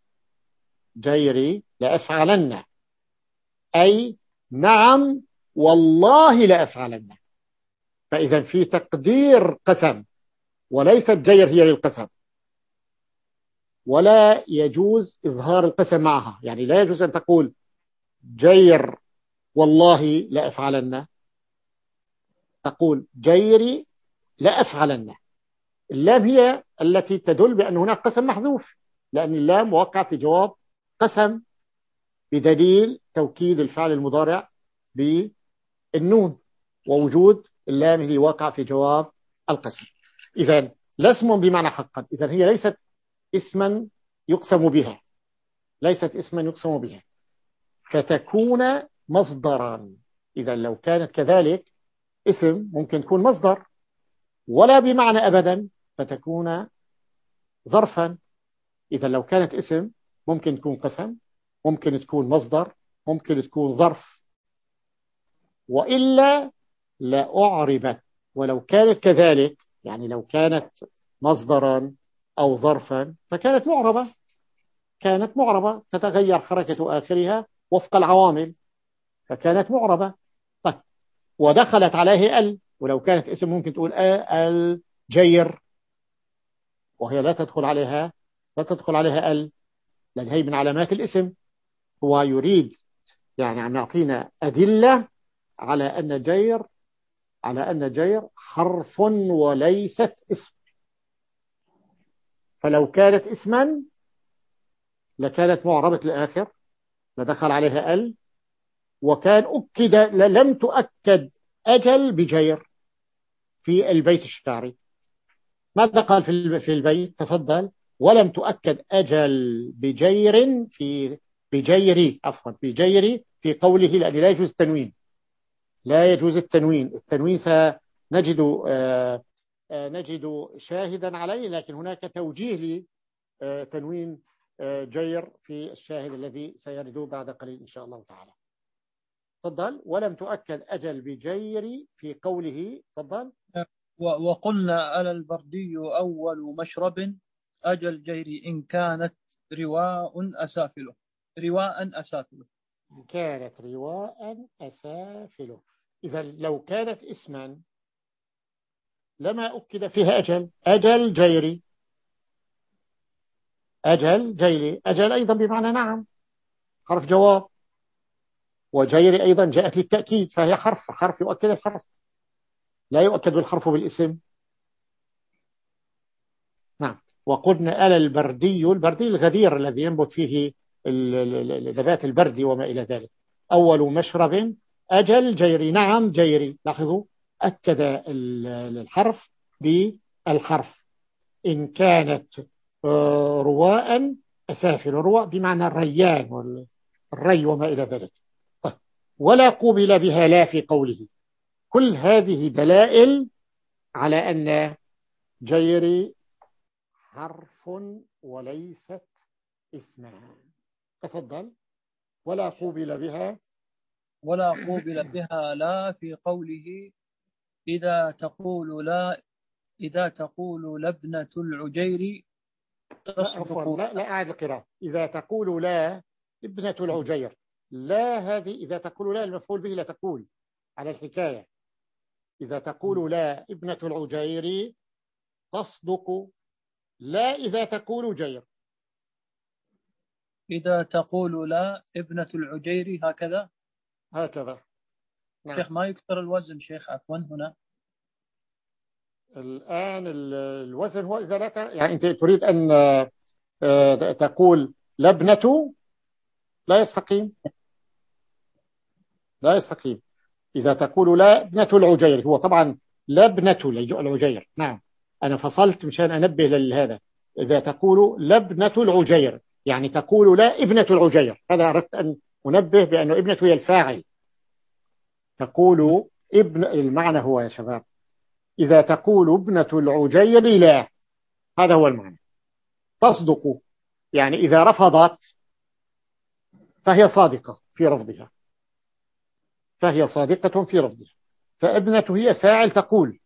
جيري لأفعلن، أي نعم والله لأفعلن. فإذا في تقدير قسم، وليست جير هي للقسم، ولا يجوز إظهار القسم معها. يعني لا يجوز أن تقول جير والله لأفعلن، تقول جيري لأفعلن. اللام هي التي تدل بأن هناك قسم محذوف، لأن اللام وقع في جواب قسم بدليل توكيد الفعل المضارع بالنون، ووجود اللام اللي وقع في جواب القسم. إذن لا اسم بمعنى حقا، إذن هي ليست اسما يقسم بها، ليست اسما يقسم بها، فتكون مصدرا. إذا لو كانت كذلك اسم ممكن تكون مصدر، ولا بمعنى أبدا، فتكون ظرفا. إذا لو كانت اسم ممكن تكون قسم، ممكن تكون مصدر، ممكن تكون ظرف، وإلا لأعربت. ولو كانت كذلك، يعني لو كانت مصدرا أو ظرفا فكانت معربة، كانت معربة تتغير حركة آخرها وفق العوامل، فكانت معربة. طيب، ودخلت عليه ال، ولو كانت اسم ممكن تقول الجير، وهي لا تدخل عليها، لا تدخل عليها ال، لأن هي من علامات الاسم. هو يريد يعني أن يعطينا أدلة على أن جير، على أن جير حرف وليست اسم. فلو كانت اسما لكانت معربة الآخر، لدخل عليها ال، وكان أكد، لم تؤكد أجل بجير في البيت الشعري. ماذا قال في في البيت؟ تفضل. ولم تؤكد أجل بجير في بجيري، عفوا بجيري في قوله، لأن لا يجوز التنوين، لا يجوز التنوين. التنوين سنجد آه آه نجد شاهدا عليه، لكن هناك توجيه لتنوين آه جير في الشاهد الذي سيرد بعد قليل إن شاء الله تعالى. تفضل. ولم تؤكد أجل بجير في قوله. تفضل. وقلنا ألا البردي أول مشرب أجل جيري إن كانت رواء أسافله، رواء أسافله، إن كانت رواء أسافله. إذا لو كانت اسما لما أكد فيها أجل، أجل جيري، أجل جيري. أجل أيضا بمعنى نعم، حرف جواب، وجيري أيضا جاءت للتأكيد، فهي حرف، حرف يؤكد الحرف، لا يؤكد الحرف بالاسم. نعم. وقلنا ألا البردي، البردي الغدير الذي ينبت فيه نبات البرد وما إلى ذلك. أول مشرب أجل جيري، نعم جيري. لاحظوا أكد الحرف بالحرف. إن كانت رواء أسافل، رواء بمعنى الريان والري وما إلى ذلك. طيب. ولا قوبل بها لا في قوله. كل هذه دلائل على أن جيري حرف وليست اسمها. تفضل. ولا قوبل بها، ولا قوبل بها لا في قوله إذا تقول لا، إذا تقول لابنة العجير لا عفوا، تصدق. لا لا أعد القراءة. إذا تقول لا ابنة العجير، لا هذه إذا تقول لا المفعول به لا تقول على الحكاية. إذا تقول لا ابنة العجير تصدق، لا إذا تقول جير. إذا تقول لا ابنة العجير هكذا، هكذا. نعم. شيخ ما يكثر الوزن شيخ، عفوا هنا الآن الوزن هو إذا لا ت... يعني أنت تريد أن تقول لابنة، لا يستقيم، لا يستقيم. إذا تقول لا ابنة العجير، هو طبعا لابنة العجير. نعم، أنا فصلت مشان أنبه لهذا. إذا تقول لابنة العجير يعني تقول لا ابنة العجير، هذا أردت أن أنبه بأنه ابنة هي الفاعل. تقول ابن، المعنى هو يا شباب إذا تقول ابنة العجير لا، هذا هو المعنى. تصدق يعني إذا رفضت فهي صادقة في رفضها، فهي صادقة في رفضها. فابنة هي فاعل تقول،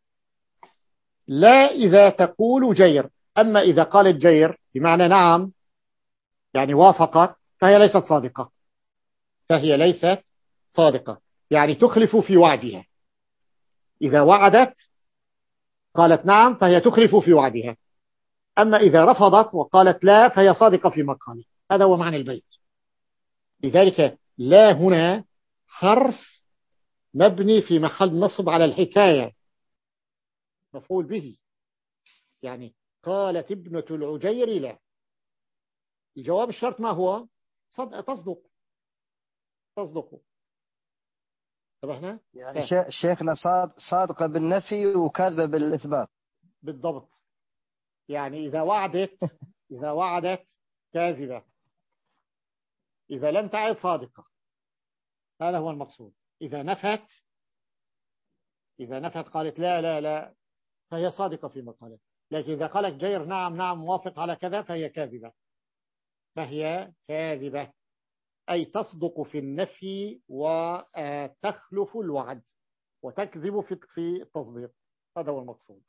لا إذا تقول جير. أما إذا قالت جير بمعنى نعم يعني وافقت، فهي ليست صادقة، فهي ليست صادقة، يعني تخلف في وعدها. إذا وعدت قالت نعم فهي تخلف في وعدها، أما إذا رفضت وقالت لا فهي صادقة في مقالها. هذا هو معنى البيت. لذلك لا هنا حرف مبني في محل نصب على الحكاية، مفعول به. يعني قالت ابنة العجير لا. الجواب الشرط ما هو؟ صدق، تصدق، تصدق. انتبهنا؟ يعني شي- شيخنا صاد صادقة بالنفي وكاذبة بالإثبات. بالضبط. يعني إذا وعدت إذا وعدت كاذبة، إذا لم تعد صادقة. هذا هو المقصود. إذا نفت إذا نفت قالت لا لا لا فهي صادقة في مقالة. لكن إذا قالت جير نعم نعم موافق على كذا فهي كاذبة، فهي كاذبة، أي تصدق في النفي وتخلف الوعد وتكذب في في التصديق. هذا هو المقصود.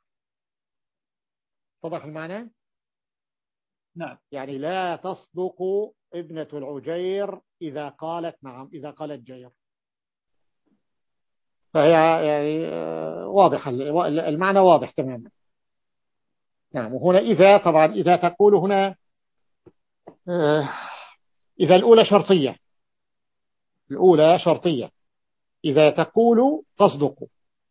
اتضح المعنى؟ نعم. يعني لا تصدق ابنة العجير إذا قالت نعم، إذا قالت جير. فهي يعني واضح، المعنى واضح تماما. نعم. وهنا إذا، طبعا إذا تقول هنا إذا الأولى شرطية، الأولى شرطية، إذا تقول تصدق.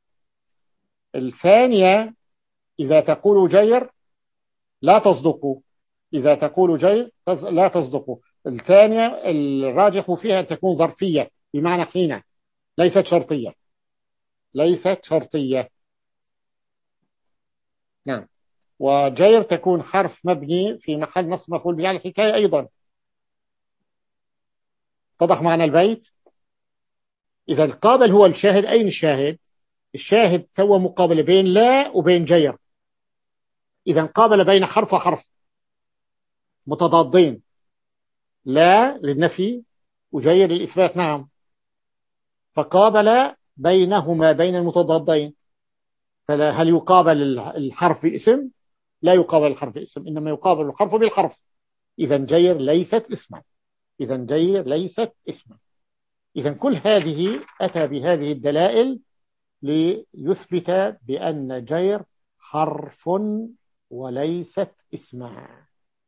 الثانية إذا تقول جير لا تصدق، إذا تقول جير لا تصدق. الثانية الراجح فيها أن تكون ظرفية بمعنى حين، ليست شرطية، ليست شرطية. نعم. وجير تكون حرف مبني في محل نصب مفعول به على الحكاية أيضا. اتضح معنى البيت؟ إذا القابل هو الشاهد. أين الشاهد؟ الشاهد سوى مقابلة بين لا وبين جير. إذا قابل بين حرف وحرف متضادين، لا للنفي وجير للإثبات. نعم. فقابل بينهما بين المتضادين. فهل يقابل الحرف باسم؟ لا يقابل الحرف باسم، إنما يقابل الحرف بالحرف. إذا جير ليست اسما، إذا جير ليست اسما. إذا كل هذه أتى بهذه الدلائل ليثبت بأن جير حرف وليست اسما.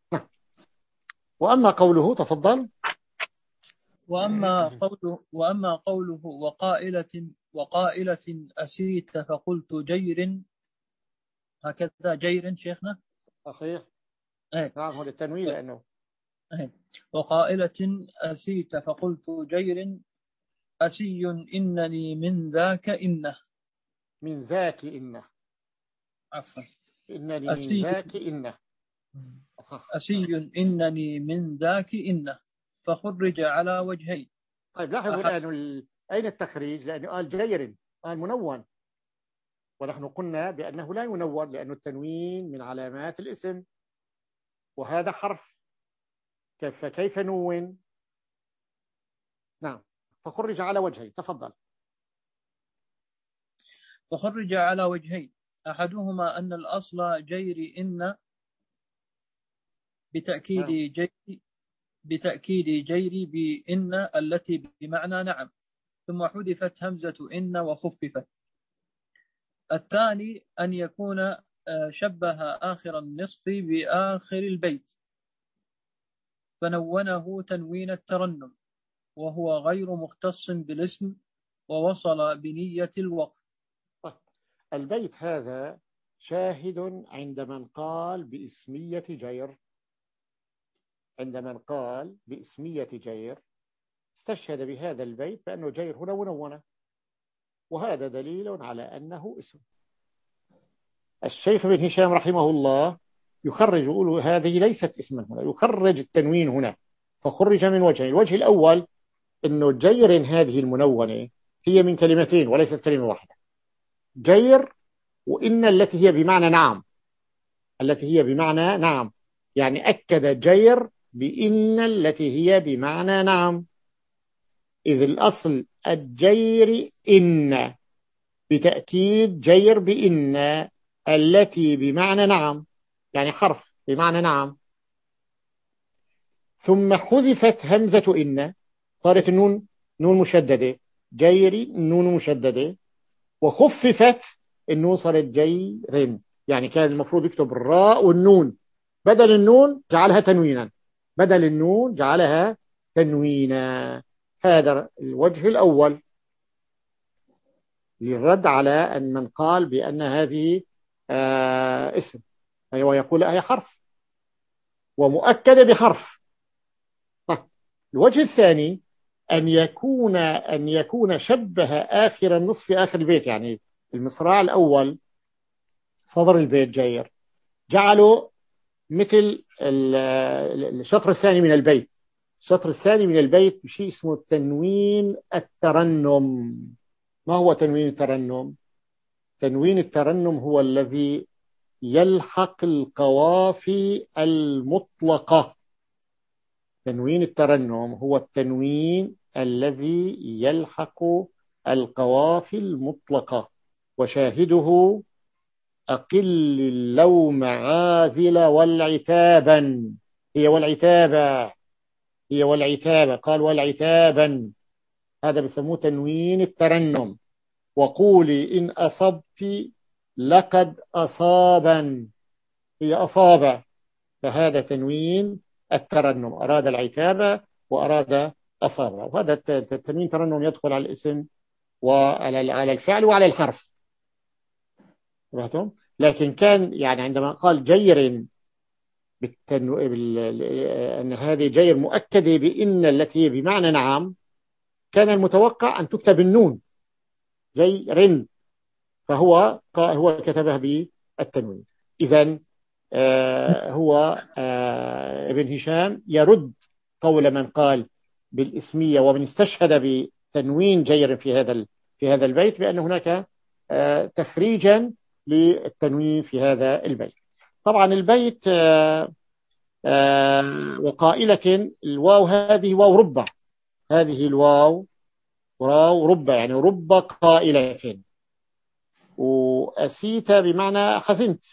وأما قوله، تفضل. وأما قوله وأما قوله وقائلة وقائلة أسيت فقلت جير، هكذا جير شيخنا. صحيح. ايه. نعم، هو للتنوين لأنه ايه. وقائلة أسيت فقلت جير أسي إنني من ذاك إنه. من ذاك إنه. عفوا. إنني من أسي ذاك إنه. أسي إنني من ذاك إنه فخرج على وجهين. طيب لاحظوا الآن ال... أين التخريج؟ لأنه قال جير، قال منون، ونحن قلنا بأنه لا ينون لأنه التنوين من علامات الاسم، وهذا حرف. كيف كيف نون؟ نعم. فخرج على وجهين. تفضل. فخرج على وجهين، أحدهما أن الأصل جير إن بتأكيد نعم. جير بتأكيد جير بإن التي بمعنى نعم، ثم حذفت همزة إن وخففت. الثاني أن يكون شبه آخر النصف بآخر البيت فنونه تنوين الترنم، وهو غير مختص بالاسم ووصل بنية الوقف. البيت هذا شاهد عند من قال باسمية جير، عند من قال باسمية جير استشهد بهذا البيت بأنه جير هنا منونة، وهذا دليل على أنه اسم. الشيخ بن هشام رحمه الله يخرج، يقول هذه ليست اسما هنا، يخرج التنوين هنا، فخرج من وجهين. الوجه الأول أنه جير هذه المنونة هي من كلمتين وليست كلمة واحدة، جير وإن التي هي بمعنى نعم، التي هي بمعنى نعم، يعني أكد جير بإن التي هي بمعنى نعم، إذ الأصل الجير إن، بتأكيد جير بإن التي بمعنى نعم، يعني حرف بمعنى نعم، ثم حذفت همزة إن، صارت النون نون مشددة، جير نون مشددة، وخففت النون صارت جير، يعني كان المفروض يكتب الراء والنون، بدل النون جعلها تنوينا، بدل النون جعلها تنوينا. هذا الوجه الأول للرد على أن من قال بأن هذه آه اسم، ويقول هي حرف ومؤكدة بحرف. الوجه الثاني أن يكون أن يكون شبه آخر النصف في آخر البيت، يعني المصراع الأول صدر البيت جير، جعله مثل الشطر الثاني من البيت. الشطر الثاني من البيت بشيء اسمه تنوين الترنم. ما هو تنوين الترنم؟ تنوين الترنم هو الذي يلحق القوافي المطلقة. تنوين الترنم هو التنوين الذي يلحق القوافي المطلقة، وشاهده أقل اللوم عاذل والعتابا، هي والعتابة، هي والعتابة، قال والعتابا، هذا بسموه تنوين الترنم. وقولي إن أصبت لقد أصابا، هي أصابة، فهذا تنوين الترنم، أراد العتابة وأراد أصابة. وهذا التنوين الترنم يدخل على الاسم وعلى على الفعل وعلى الحرف. لكن كان يعني عندما قال جير بالتنو... بال... أن هذه جير مؤكدة بإن التي بمعنى نعم، كان المتوقع أن تكتب النون جير، فهو هو كتبها بالتنوين. إذن آه هو آه ابن هشام يرد قول من قال بالاسمية ومن استشهد بتنوين جير في هذا في هذا البيت بأن هناك آه تخريجا للتنوين في هذا البيت. طبعا البيت آه آه وقائلة الواو هذه واو ربع، هذه الواو واو ربع، يعني رب قائلة، وأسيت بمعنى حزنت،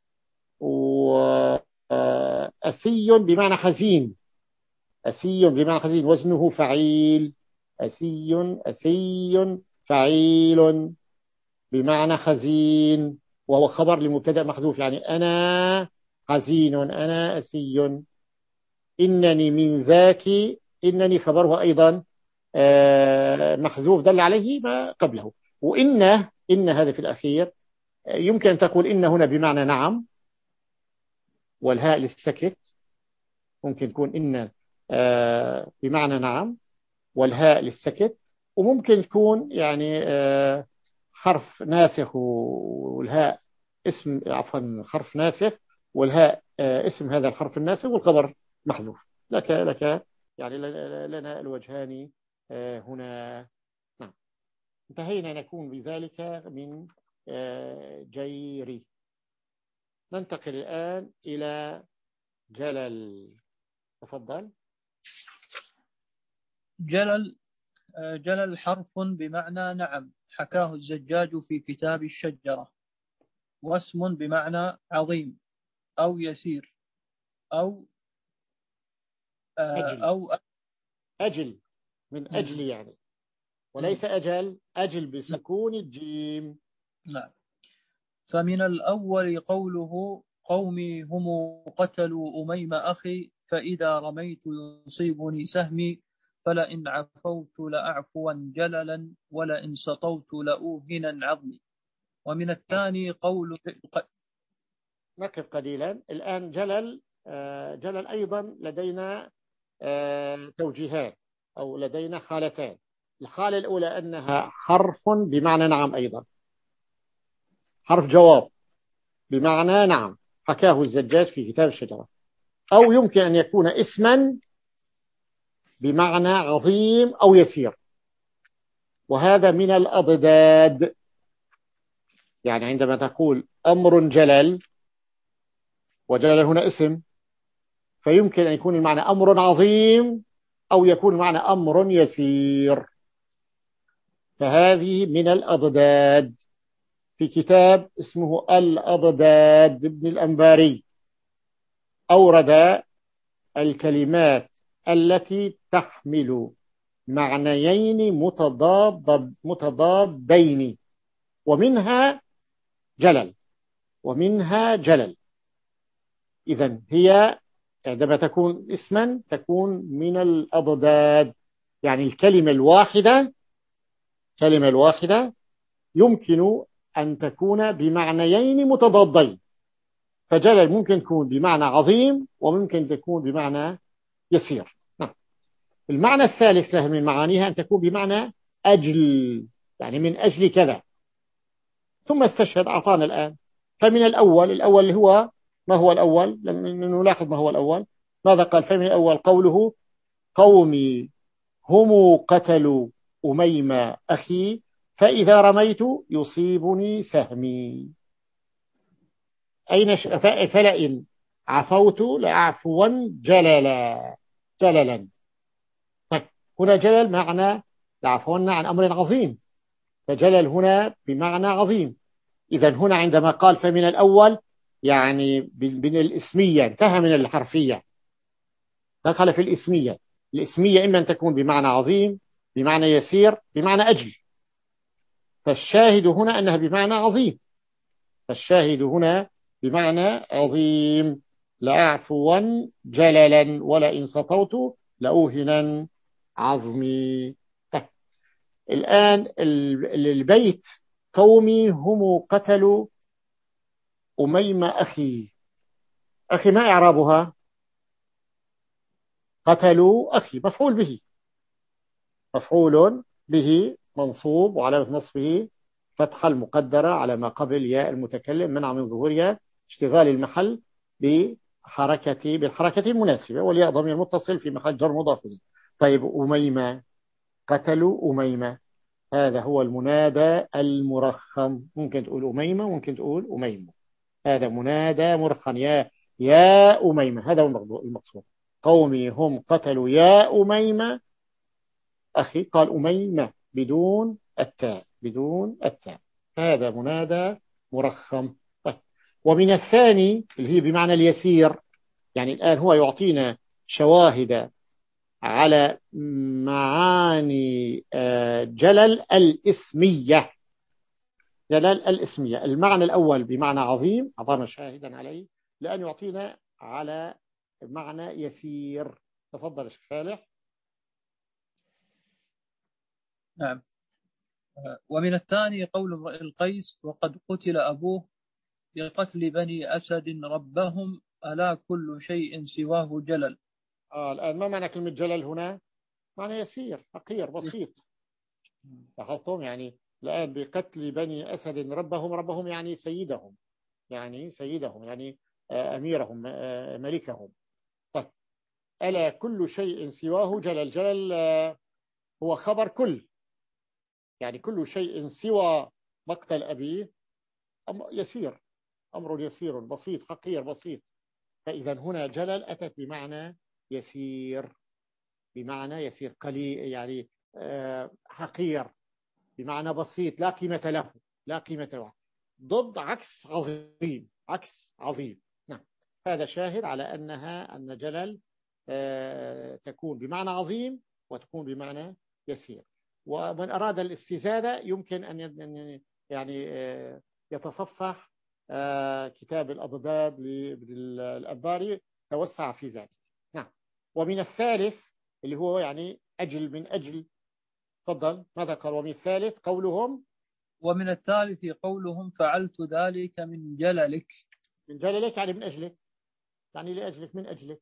وأسي بمعنى حزين، أسي بمعنى حزين، وزنه فعيل، أسي أسي فعيل بمعنى حزين، وهو خبر لمبتدأ محذوف، يعني أنا حزين، أنا أسي. إنني من ذاك، إنني خبره أيضا محذوف دل عليه ما قبله. وإن إن هذا في الأخير يمكن أن تقول إن هنا بمعنى نعم، والهاء للسكت، ممكن تكون إن بمعنى نعم والهاء للسكت، وممكن تكون يعني حرف ناسخ والهاء اسم، عفوا حرف ناسخ والهاء اسم هذا الحرف الناسخ والخبر محذوف. لك لك يعني لنا الوجهان هنا. نعم، انتهينا نكون بذلك من جيري. ننتقل الآن إلى جلل. تفضل. جلل جلل حرف بمعنى نعم، حكاه الزجاج في كتاب الشجرة، واسم بمعنى عظيم أو يسير أو أجل. أو أجل من أجل يعني، وليس أجل، أجل بسكون الجيم. نعم. فمن الأول قوله قومي هم قتلوا أميم أخي، فإذا رميت يصيبني سهمي، فلئن عفوت لأعفوا جللا، ولئن سطوت لأوهنا عظمي. ومن الثاني قول نقف قليلا الآن. جلل جلل أيضا لدينا توجيهات أو لدينا حالتان. الحالة الأولى أنها حرف بمعنى نعم، أيضا حرف جواب بمعنى نعم، حكاه الزجاج في كتاب الشجرة. أو يمكن أن يكون اسما بمعنى عظيم أو يسير، وهذا من الأضداد. يعني عندما تقول أمر جلل، وجلل هنا اسم، فيمكن أن يكون المعنى أمر عظيم أو يكون المعنى أمر يسير. فهذه من الأضداد، في كتاب اسمه الأضداد ابن الأنباري أورد الكلمات التي تحمل معنيين متضاد متضادين، ومنها جلل ومنها جلل. إذن هي عندما تكون اسما تكون من الأضداد، يعني الكلمة الواحدة كلمة الواحدة يمكن أن تكون بمعنيين متضادين. فجلل ممكن تكون بمعنى عظيم وممكن تكون بمعنى يسير. نعم. المعنى الثالث له من معانيها أن تكون بمعنى أجل، يعني من أجل كذا. ثم استشهد أعطانا الآن. فمن الأول، الأول اللي هو ما هو الأول؟ نلاحظ ما هو الأول. ماذا قال؟ فمن الأول قوله قومي هم قتلوا أميمة أخي فإذا رميت يصيبني سهمي. أين ش... فلئن عفوت لأعفوا جللا جللا. طيب هنا جلل معنى لعفونا عن أمر عظيم، فجلل هنا بمعنى عظيم. إذن هنا عندما قال فمن الأول يعني من الإسمية، انتهى من الحرفية، دخل في الإسمية. الإسمية إما أن تكون بمعنى عظيم، بمعنى يسير، بمعنى أجل. فالشاهد هنا أنها بمعنى عظيم، فالشاهد هنا بمعنى عظيم. لأعفوا جللا ولئن سطوت لأوهنا عظمي. طيب. الآن البيت قومي هم قتلوا أميمة أخي. أخي ما إعرابها؟ قتلوا أخي مفعول به، مفعول به منصوب وعلامة نصبه فتحة المقدرة على ما قبل ياء المتكلم منع من ظهورها اشتغال المحل بحركة بالحركة المناسبة، والياء ضمير متصل في محل جر مضاف إليه. طيب أميمة، قتلوا أميمة، هذا هو المنادى المرخم. ممكن تقول أميمة ممكن تقول أميمة، هذا منادى مرخم. يا يا أميمة، هذا هو المقصود. قومي هم قتلوا يا أميمة أخي، قال أميمة بدون التاء بدون التاء، هذا منادى مرخم. طيب. ومن الثاني اللي هي بمعنى اليسير، يعني الآن هو يعطينا شواهد على معاني جلل الإسمية. جلل الإسمية المعنى الأول بمعنى عظيم أعطانا شاهدا عليه، لأن يعطينا على معنى يسير. تفضل يا شيخ فالح. نعم. ومن الثاني قول امرئ القيس وقد قتل أبوه بقتل بني أسد ربهم ألا كل شيء سواه جلل. آه الآن ما معنى كلمة جلل هنا؟ معنى يسير، حقير، بسيط. لاحظتم؟ يعني الآن بقتل بني أسد ربهم، ربهم يعني سيدهم، يعني سيدهم يعني أميرهم ملكهم. طيب. ألا كل شيء سواه جلل. جلل هو خبر كل، يعني كل شيء سوى مقتل أبيه يسير، أمر يسير بسيط حقير بسيط. فإذا هنا جلل أتت بمعنى يسير، بمعنى يسير قليل، يعني حقير، بمعنى بسيط لا قيمة له، لا قيمة له، ضد عكس عظيم، عكس عظيم. نعم. هذا شاهد على أنها أن جلل تكون بمعنى عظيم وتكون بمعنى يسير. ومن أراد الاستزادة يمكن أن يعني يتصفح كتاب الأضداد للأنباري توسع في ذلك. نعم. ومن الثالث اللي هو يعني أجل من أجل. تفضل. ماذا قال؟ ومن الثالث قولهم ومن الثالث قولهم فعلت ذلك من جللك. من جللك يعني من أجلك، يعني لأجلك، من أجلك،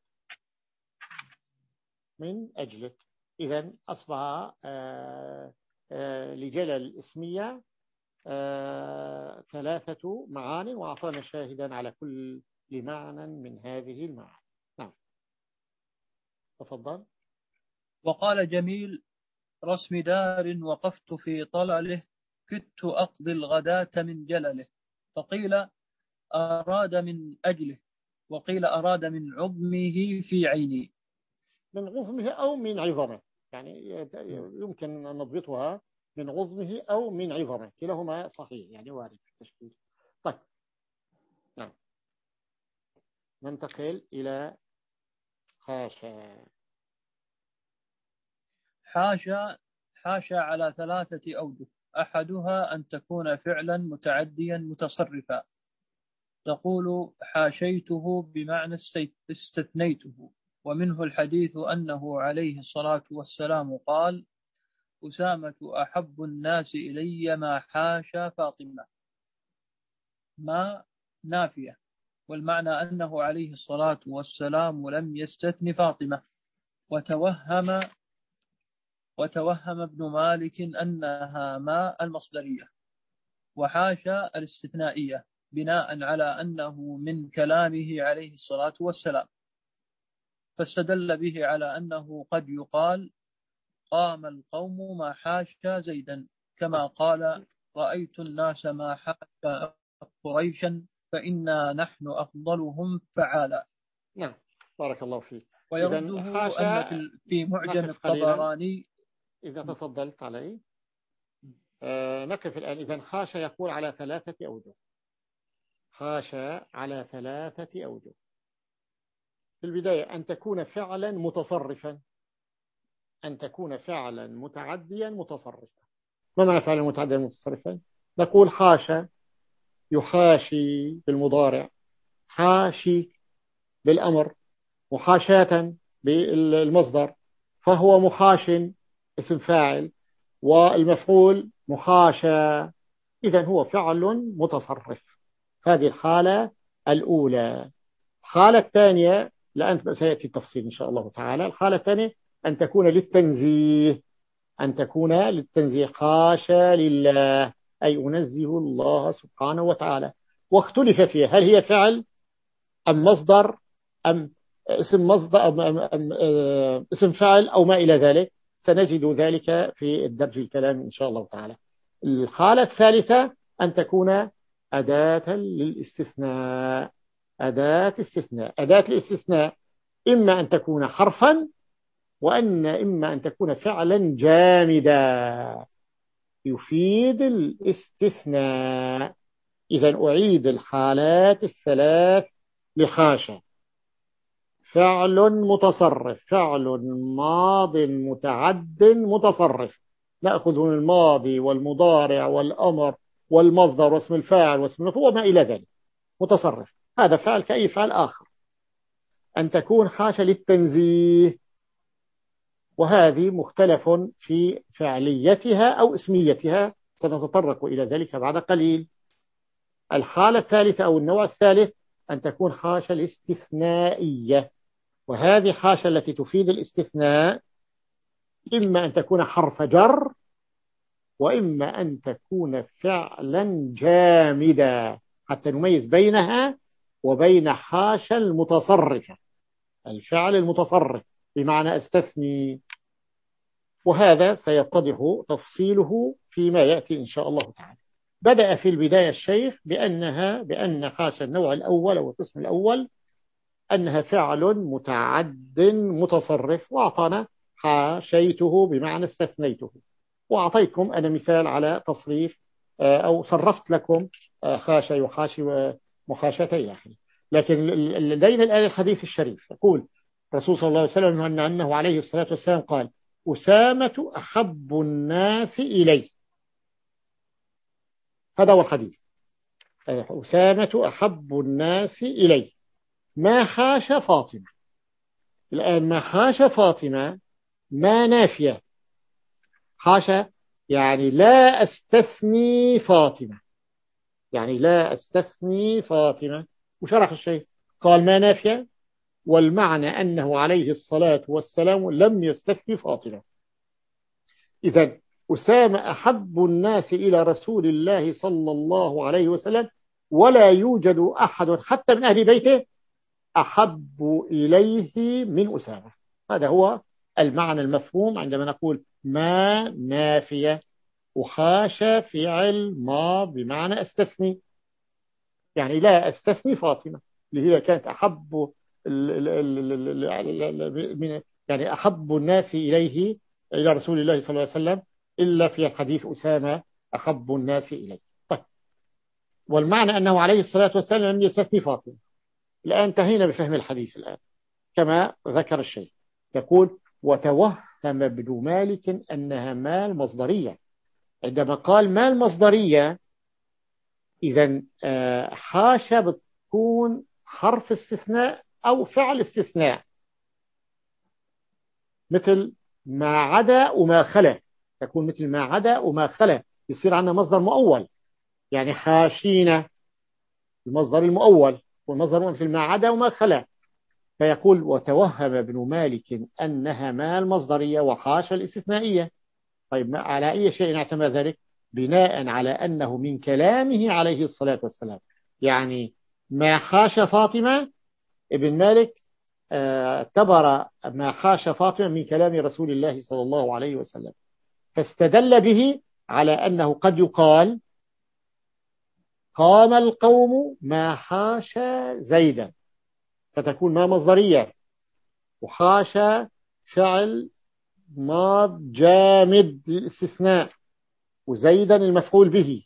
من أجلك. إذن أصبح آآ آآ لجلل الاسمية ثلاثة معاني، وأعطانا شاهدا على كل معنى من هذه المعاني. نعم. تفضل. وقال جميل رسم دار وقفت في طلله كدت أقضي الغداة من جلله. فقيل أراد من أجله وقيل أراد من عظمه في عيني. من عظمه أو من عظمه، يعني يمكن أن نضبطها من عظمه أو من عظمه، كلاهما صحيح يعني وارد في التشكيل. طيب نعم، ننتقل إلى حاشا. حاشا حاشا على ثلاثة أوجه، أحدها أن تكون فعلا متعديا متصرفا، تقول حاشيته بمعنى استثنيته. ومنه الحديث أنه عليه الصلاة والسلام قال: أسامة أحب الناس إلي ما حاشا فاطمة. ما نافية، والمعنى أنه عليه الصلاة والسلام لم يستثن فاطمة. وتوهم وتوهم ابن مالك أنها ما المصدرية، وحاشا الاستثنائية، بناء على أنه من كلامه عليه الصلاة والسلام، فاستدل به على أنه قد يقال: قام القوم ما حاشا زيدا، كما قال: رأيت الناس ما حاشا قريشا فإنا نحن أفضلهم فعالا. نعم بارك الله فيك. ويرده حاشا أن في معجم نقف قليلا الطبراني. إذا تفضلت علي. آه نقف الآن. إذن حاشا يقول على ثلاثة أوجه. حاشا على ثلاثة أوجه. في البداية أن تكون فعلا متصرفا، أن تكون فعلا متعديا متصرفا. ما معنى فعلا متعديا متصرفا؟ نقول حاشا يحاشي بالمضارع، حاشي بالأمر، محاشاة بالمصدر، فهو محاش اسم فاعل، والمفعول محاشا، إذن هو فعل متصرف. هذه الحالة الأولى. الحالة الثانية لأن سيأتي التفصيل إن شاء الله تعالى. الحالة الثانية أن تكون للتنزيه، أن تكون للتنزيه، حاشا لله، أي أنزه الله سبحانه وتعالى. واختلف فيها هل هي فعل أم مصدر أم اسم مصدر أم, أم, أم اسم فعل أو ما إلى ذلك. سنجد ذلك في الدرج الكلام إن شاء الله تعالى. الحالة الثالثة أن تكون أداة للاستثناء. أداة استثناء. أداة الاستثناء إما أن تكون حرفا، وأن إما أن تكون فعلا جامدا يفيد الاستثناء. إذا أعيد الحالات الثلاث لحاشا: فعل متصرف، فعل ماض متعد متصرف، نأخذ من الماضي والمضارع والأمر والمصدر واسم الفاعل واسم المفعول وما إلى ذلك متصرف. هذا فعل كأي فعل آخر. أن تكون حاشا للتنزيه، وهذه مختلف في فعليتها أو اسميتها، سنتطرق إلى ذلك بعد قليل. الحالة الثالثة أو النوع الثالث أن تكون حاشا الاستثنائية، وهذه حاشا التي تفيد الاستثناء إما أن تكون حرف جر، وإما أن تكون فعلا جامدا، حتى نميز بينها وبين حاشا المتصرفة، الفعل المتصرف بمعنى استثني، وهذا سيتضح تفصيله فيما يأتي إن شاء الله تعالى. بدأ في البداية الشيخ بأنها بأن حاشا النوع الأول أو القسم الأول أنها فعل متعد متصرف، وأعطانا حاشيته بمعنى استثنيته، وأعطيكم أنا مثال على تصريف أو صرفت لكم حاشا يحاشي ومحاشتين يعني. لكن لدينا الآن الحديث الشريف يقول الرسول صلى الله عليه وسلم أنه عليه الصلاة والسلام قال: أسامة أحب الناس إلي. هذا هو الحديث. أسامة أحب الناس إلي، ما حاش فاطمة. الآن ما حاش فاطمة ما نافية، حاشا يعني لا أستثني فاطمة، يعني لا أستثني فاطمة. وشرح الشيخ قال ما نافية، والمعنى أنه عليه الصلاة والسلام لم يستثني فاطمة. إذن أسامة أحب الناس إلى رسول الله صلى الله عليه وسلم، ولا يوجد أحد حتى من أهل بيته أحب إليه من أسامة. هذا هو المعنى المفهوم عندما نقول ما نافية، وحاشا فعل ما بمعنى استثني، يعني لا استثني فاطمة. اللي هي كانت أحب من يعني أحب الناس إليه إلى رسول الله صلى الله عليه وسلم، إلا في حديث أسامة أحب الناس إليه. طيب، والمعنى أنه عليه الصلاة والسلام لم يستثني فاطمة. الآن انتهينا بفهم الحديث الآن كما ذكر الشيخ. يقول: وتوهم ابن مالك أنها مال مصدرية. عندما قال مال مصدرية، إذا حاشا بتكون حرف استثناء أو فعل استثناء، مثل ما عدا وما خلا، تكون مثل ما عدا وما خلا، يصير عندنا مصدر مؤول. يعني حاشينا المصدر المؤول، والمصدر مثل ما عدا وما خلا. فيقول: وتوهم ابن مالك أنها مال مصدرية وحاشا الاستثنائية. طيب، على أي شيء اعتمد ذلك؟ بناء على أنه من كلامه عليه الصلاة والسلام. يعني ما حاش فاطمة، ابن مالك اعتبر ما حاش فاطمة من كلام رسول الله صلى الله عليه وسلم، فاستدل به على أنه قد يقال: قام القوم ما حاش زيدا، فتكون ما مصدرية، وحاش فعل ماض جامد للاستثناء، وزيدا المفعول به.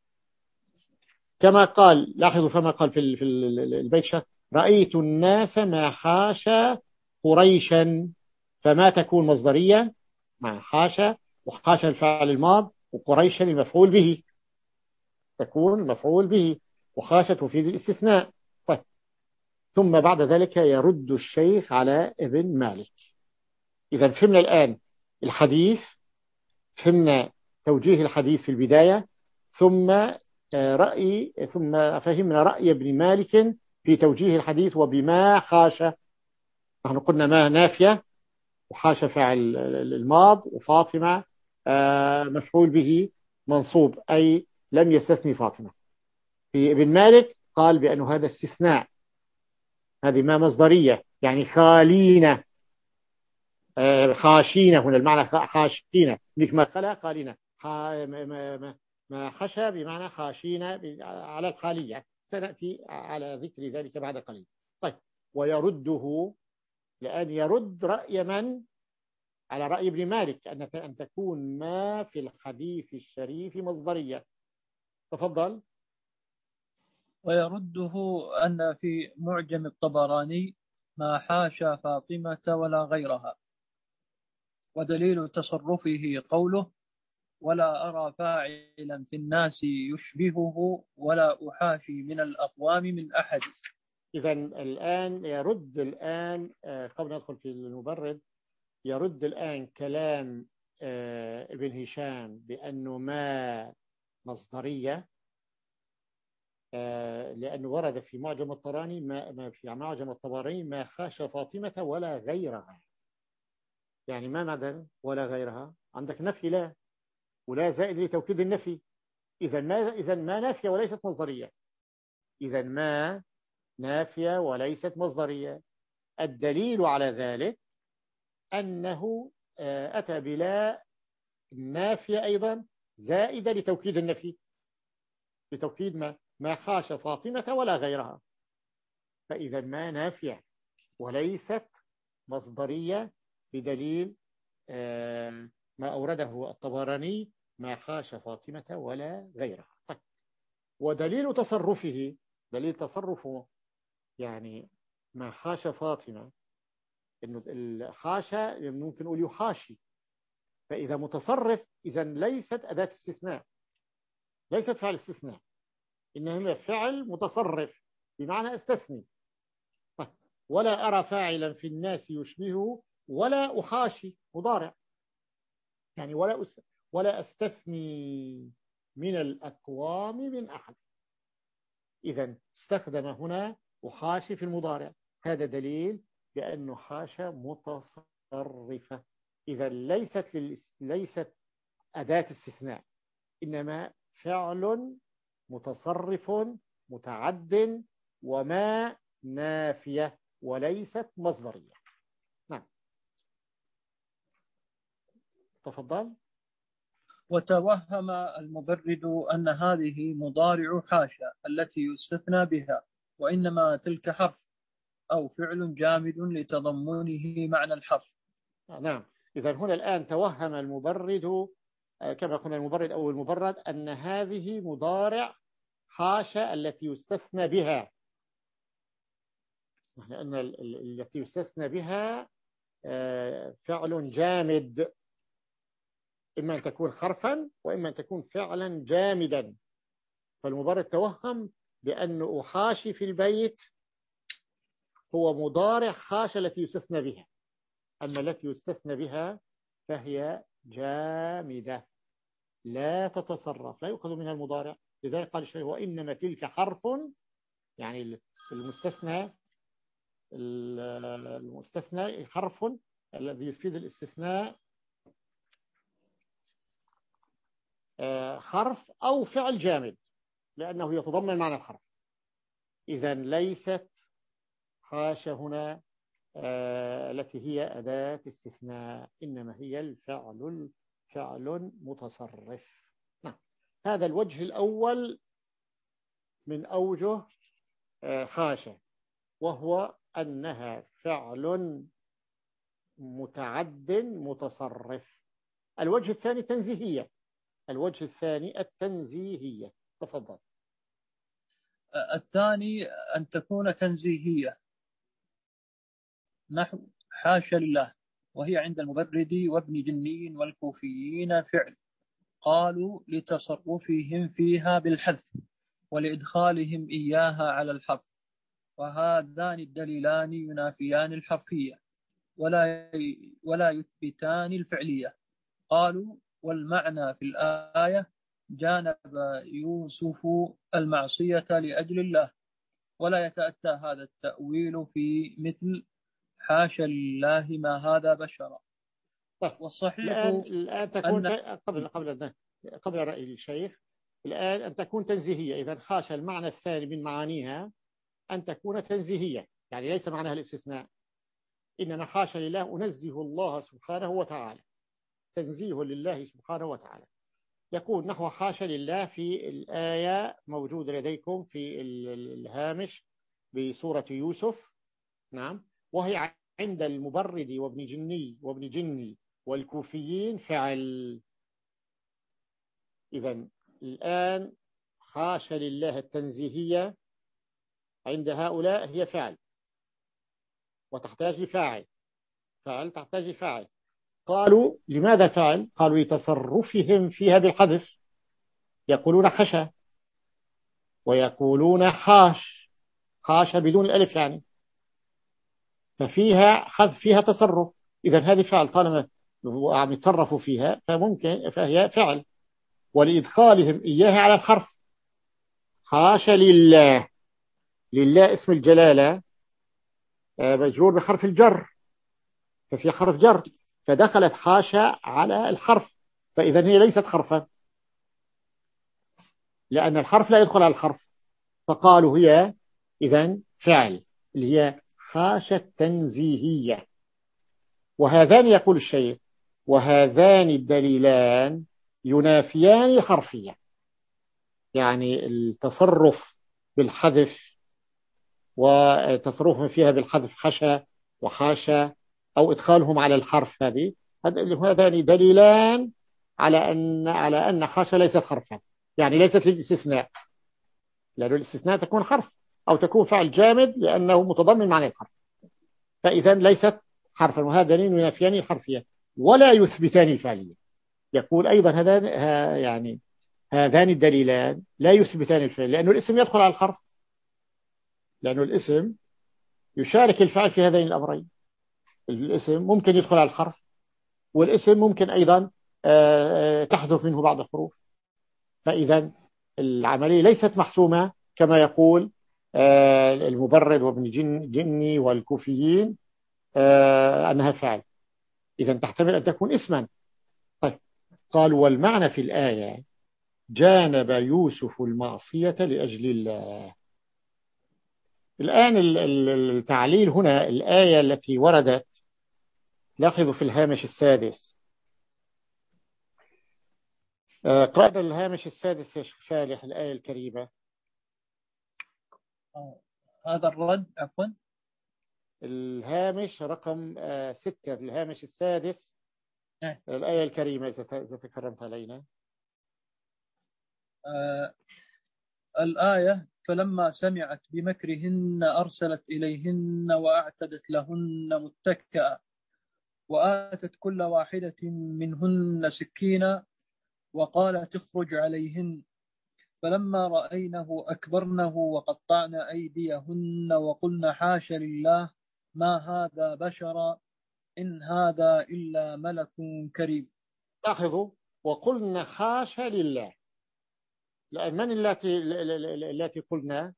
كما قال، لاحظوا فما قال في في البيت: رأيت الناس ما حاشا قريشا، فما تكون مصدرية مع حاشا، وحاشا الفعل الماض، وقريشا المفعول به، تكون مفعول به، وحاشا تفيد الاستثناء. طيب، ثم بعد ذلك يرد الشيخ على ابن مالك. إذا فهمنا الآن الحديث، فهمنا توجيه الحديث في البداية، ثم رأي ثم فهمنا رأي ابن مالك في توجيه الحديث وبما حاشا. نحن قلنا ما نافية، وحاشا فعل الماض، وفاطمة مفعول به منصوب، أي لم يستثني فاطمة. في ابن مالك قال بأنه هذا استثناء، هذه ما مصدرية، يعني خالينا خاشينا، هنا المعنى خاشينا، مثل ما خلا قالينا، ما حشى بمعنى خاشينا على الحالية. سنأتي على ذكر ذلك بعد قليل. طيب، ويرده، لأن يرد رأي من؟ على رأي ابن مالك أن أن تكون ما في الحديث الشريف مصدرية. تفضل. ويرده أن في معجم الطبراني ما حاشا فاطمة ولا غيرها، ودليل تصرفه قوله: ولا أرى فاعلا في الناس يشبهه ولا أحاشي من الأقوام من أحد. إذا الآن يرد الآن قبل ندخل في المبرد، يرد الآن كلام ابن هشام بأنه ما مصدرية، لأنه ورد في معجم الطبراني ما في معجم الطبراني ما حاشا فاطمة ولا غيرها. يعني ما معنى ولا غيرها؟ عندك نفي لا، ولا زائد لتوكيد النفي. إذا ما إذا ما نافية وليست مصدرية. إذا ما نافية وليست مصدرية. الدليل على ذلك أنه أتى بلا نافية أيضا زائدة لتوكيد النفي، لتوكيد ما ما حاش فاطمة ولا غيرها. فإذا ما نافية وليست مصدرية، بدليل ما أورده الطبراني: ما حاش فاطمة ولا غيرها. طيب، ودليل تصرفه، دليل تصرفه يعني ما حاش فاطمة، إنه الحاشا ممكن نقول يحاشي. فإذا متصرف، إذا ليست أداة استثناء، ليست فعل استثناء، إنها فعل متصرف بمعنى استثني. ولا أرى فاعلا في الناس يشبهه ولا أحاشي مضارع، يعني ولا أس ولا أستثني من الأقوام من أحد. إذا استخدم هنا أحاشي في المضارع، هذا دليل بأنه حاشا متصرفة. إذا ليست لل... ليست أداة استثناء، إنما فعل متصرف متعد، وما نافية وليست مصدرية. نعم، تفضل. وتوهم المبرد أن هذه مضارع حاشا التي يستثنى بها، وإنما تلك حرف أو فعل جامد لتضمنه معنى الحرف. نعم. إذا هنا الآن توهم المبرد كما قلنا المبرد أو المبرد أن هذه مضارع حاشا التي يستثنى بها، لأن التي يستثنى بها فعل جامد، إما أن تكون حرفا وإما أن تكون فعلا جامدا. فالمبرد توهم بأن أحاشي في البيت هو مضارع حاشا التي يستثنى بها، أما التي يستثنى بها فهي جامدة لا تتصرف، لا يؤخذ منها المضارع. لذلك قال الشيخ وإنما تلك حرف، يعني المستثنى المستثنى حرف الذي يفيد الاستثناء حرف أو فعل جامد لأنه يتضمن معنى الحرف. إذا ليست حاشا هنا التي هي أداة استثناء، إنما هي الفعل فعل متصرف. نعم. هذا الوجه الأول من أوجه حاشا، وهو أنها فعل متعد متصرف. الوجه الثاني تنزيهية. الوجه الثاني التنزيهية. تفضل. الثاني أن تكون تنزيهية نحو حاشا لله، وهي عند المبرد وابن جني والكوفيين فعل، قالوا لتصرفهم فيها بالحذف ولإدخالهم إياها على الحرف، وهذان الدليلان ينافيان الحرفية ولا ولا يثبتان الفعلية. قالوا والمعنى في الآية جانب يوسف المعصية لأجل الله، ولا يتأتى هذا التأويل في مثل حاشا لله ما هذا بشرا. والصحيح الآن, الآن تكون أن... قبل قبل قبل رأي الشيخ الآن أن تكون تنزيهية. إذا حاشا المعنى الثاني من معانيها أن تكون تنزيهية، يعني ليس معناها الاستثناء، إنما حاشا لله أنزه الله سبحانه وتعالى، تنزيه لله سبحانه وتعالى. يقول نحو حاشا لله في الآية موجود لديكم في الهامش بسورة يوسف. نعم. وهي عند المبرد وابن جني وابن جني والكوفيين فعل. إذن الآن حاشا لله التنزيهية عند هؤلاء هي فعل وتحتاج لفاعل، فعل تحتاج لفاعل. قالوا لماذا فعل؟ قالوا لتصرفهم فيها بالحذف، يقولون حشى ويقولون حاش، حاش بدون الألف يعني، ففيها حذف فيها تصرف. إذا هذه فعل طالما عم يتصرفوا فيها فممكن فهي فعل، ولإدخالهم إياها على الحرف. حاشا لله، لله اسم الجلالة مجرور بحرف الجر، ففي حرف جر فدخلت حاشا على الحرف، فإذا هي ليست حرفا لأن الحرف لا يدخل على الحرف، فقالوا هي إذن فعل اللي هي حاشا التنزيهية. وهذان يقول الشيخ وهذان الدليلان ينافيان الحرفية، يعني التصرف بالحذف وتصرفهم فيها بالحذف حشا وحاشا أو إدخالهم على الحرف، هذه هذان دليلان على أن على أن حاشا ليست حرفا، يعني ليست للاستثناء، لأن الاستثناء تكون حرف أو تكون فعل جامد لأنه متضمن معنى الحرف، فإذا ليست حرفا. وهذا دليل ينافيان الحرفية ولا يثبتان الفعلية. يقول أيضا هذان يعني هذان الدليلان لا يثبتان الفعل، لأنه الاسم يدخل على الحرف، لأنه الاسم يشارك الفعل في هذين الأمرين. الاسم ممكن يدخل على الحرف، والاسم ممكن أيضا تحذف منه بعض الحروف، فإذا العملية ليست محسومة كما يقول المبرد وابن جن جني والكوفيين أنها فعل، إذا تحتمل أن تكون اسما. طيب قال والمعنى في الآية جانب يوسف المعصية لأجل الله. الآن التعليل هنا الآية التي وردت، لاحظوا في الهامش السادس، قرأنا الهامش السادس يا شيخ فالح الآية الكريمة. هذا الرد عفوا. الهامش رقم آه ستة، الهامش السادس إيه. الآية الكريمة إذا تكرمت علينا. آه الآية: فلما سمعت بمكرهن أرسلت إليهن وأعتدت لهن متكئا وآتت كل واحدة منهن سكينا وقالت اخرج عليهن فلما رأينه أكبرنه وقطعن أيديهن وقلن حاش لله ما هذا بشرا إن هذا إلا ملك كريم. لاحظوا وقلنا حاشا لله، لأن من التي التي قلنا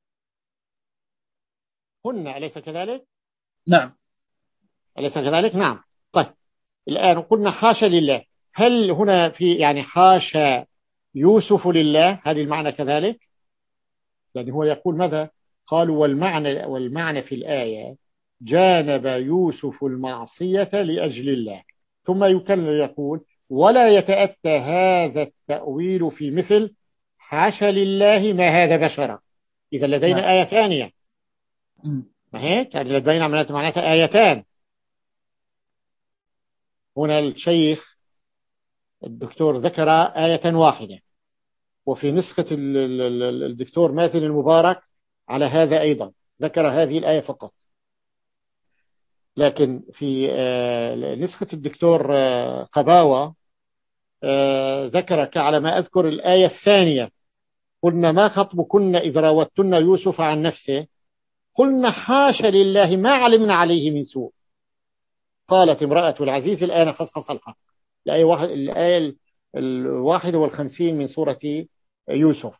هن، أليس كذلك؟ نعم. أليس كذلك؟ نعم. طيب الآن قلنا حاشا لله، هل هنا في يعني حاشا يوسف لله هذه المعنى كذلك؟ لأن هو يقول ماذا؟ قالوا والمعنى والمعنى في الآية جانب يوسف المعصية لأجل الله، ثم يكمل يقول ولا يتأتى هذا التأويل في مثل حاشا لله ما هذا بشرا. إذا لدينا نعم. آية ثانية، ما هيك؟ يعني لدينا معناتها آيتان. هنا الشيخ الدكتور ذكر آية واحدة، وفي نسخة الدكتور مازن المبارك على هذا أيضا ذكر هذه الآية فقط، لكن في نسخة الدكتور قباوة ذكر على ما أذكر الآية الثانية قلنا ما خطبكن إذ راوتن يوسف عن نفسه قلنا حاشا لله ما علمنا عليه من سوء قالت امرأة العزيز الآن خصخص الحق. الآية واحد الآية الواحد والخمسين من سورة يوسف.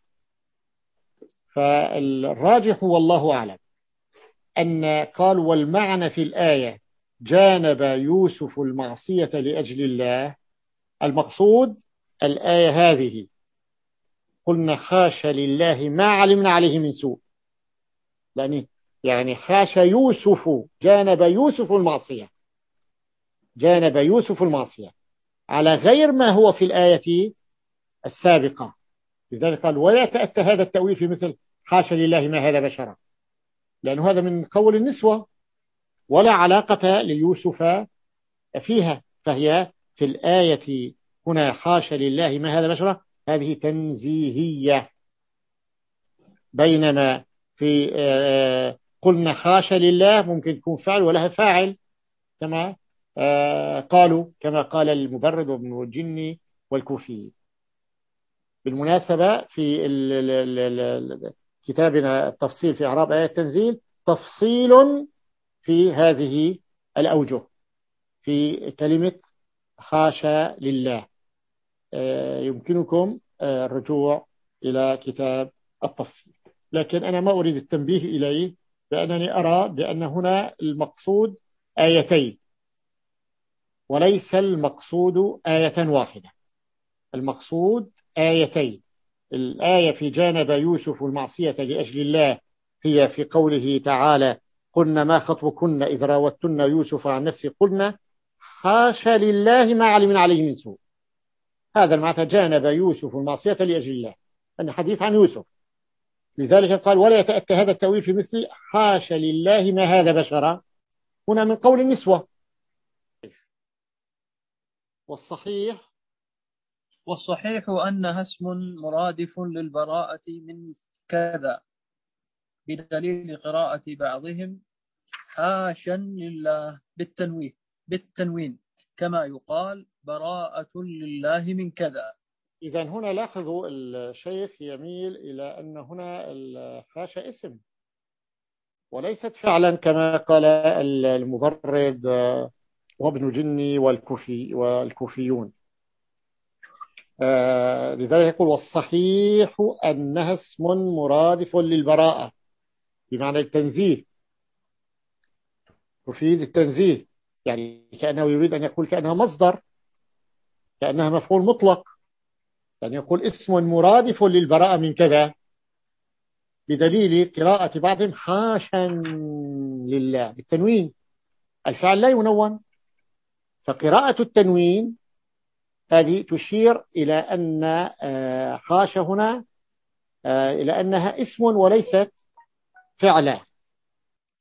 فالراجح والله أعلم أن قال والمعنى في الآية جانب يوسف المعصية لأجل الله، المقصود الآية هذه قلنا حاشا لله ما علمنا عليه من سوء، لأن يعني حاشا يوسف جانب يوسف المعصية، جانب يوسف المعصية على غير ما هو في الآية السابقة. لذلك قال ولا يتأتى هذا التأويل في مثل حاشا لله ما هذا بشرا، لأن هذا من قول النسوة ولا علاقة ليوسف فيها، فهي في الآية هنا حاشا لله ما هذا بشرا هذه تنزيهية، بينما في قلنا حاشا لله ممكن تكون فعل ولها فاعل كما قالوا كما قال المبرد وابن الجني والكوفي. بالمناسبة في كتابنا التفصيل في إعراب آيات التنزيل تفصيل في هذه الأوجه في كلمة حاشا لله، يمكنكم الرجوع إلى كتاب التفصيل، لكن أنا ما أريد التنبيه إليه بأنني أرى بأن هنا المقصود آيتين وليس المقصود آية واحدة، المقصود آيتين. الآية في جانب يوسف المعصية لأجل الله هي في قوله تعالى قلنا ما خطبكن إذ راوتن يوسف عن نفسه قلنا حاشا لله ما علمنا عليه من سوء، هذا المعنى جانب يوسف المعصية لأجل الله أن حديث عن يوسف. لذلك قال ولا يتأتى هذا التأويل في مثل حاشا لله ما هذا بشرا، هنا من قول النسوة. والصحيح والصحيح أنها اسم مرادف للبراءة من كذا بدليل قراءة بعضهم حاشا لله بالتنوين بالتنوين كما يقال براءة لله من كذا. إذا هنا لاحظوا الشيخ يميل إلى أن هنا الحاشا اسم وليست فعلا كما قال المبرد وابن جني والكوفي والكوفيون. آه لذلك يقول والصحيح أنها اسم مرادف للبراءة بمعنى التنزيه، تفيد التنزيه، يعني كأنه يريد أن يقول كأنها مصدر، كأنها مفعول مطلق، يعني يقول اسم مرادف للبراءة من كذا بدليل قراءة بعضهم حاشا لله بالتنوين، الفعل لا ينون، فقراءة التنوين هذه تشير إلى أن حاشا هنا إلى أنها اسم وليست فعلا،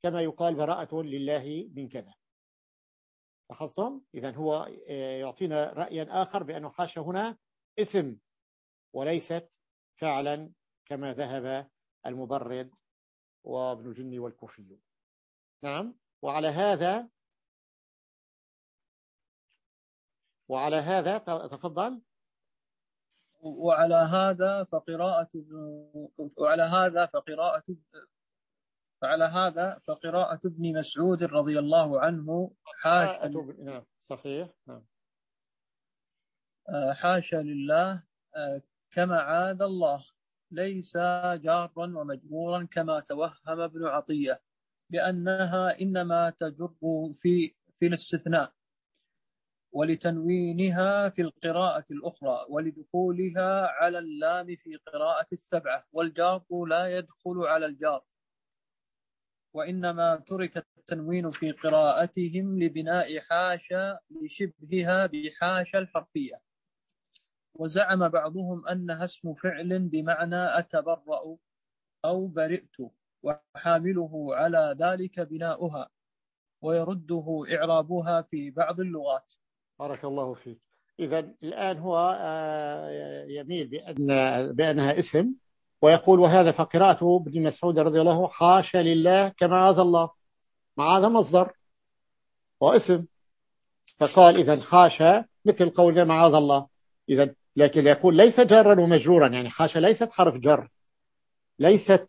كما يقال براءة لله من كذا. لاحظتم؟ إذن هو يعطينا رأيا آخر بأنه حاشا هنا اسم وليست فعلا كما ذهب المبرد وابن الجني والكوفي. نعم. وعلى هذا وعلى هذا تفضل. وعلى هذا فقراءة وعلى هذا فقراءة فعلى هذا فقراءة ابن مسعود رضي الله عنه حاشا نعم صحيح نعم حاشا لله كما عاد الله ليس جارا ومجرورا كما توهم ابن عطية، لأنها إنما تجر في في الاستثناء ولتنوينها في القراءة الأخرى ولدخولها على اللام في قراءة السبعة، والجار لا يدخل على الجار، وإنما ترك التنوين في قراءتهم لبناء حاشا لشبهها بحاشا الحرفية. وزعم بعضهم أنها اسم فعل بمعنى أتبرأ أو برئت، وحامله على ذلك بناؤها، ويرده إعرابها في بعض اللغات. بارك الله فيك. إذا الآن هو يميل بأن بأنها اسم، ويقول وهذا فقراءته ابن مسعود رضي الله عنه حاشا لله كما عاذ الله، معاذ مصدر واسم، فقال إذا حاشا مثل قول معاذ الله. إذا لكن يقول ليس جارا ومجرورا، يعني حاشا ليست حرف جر، ليست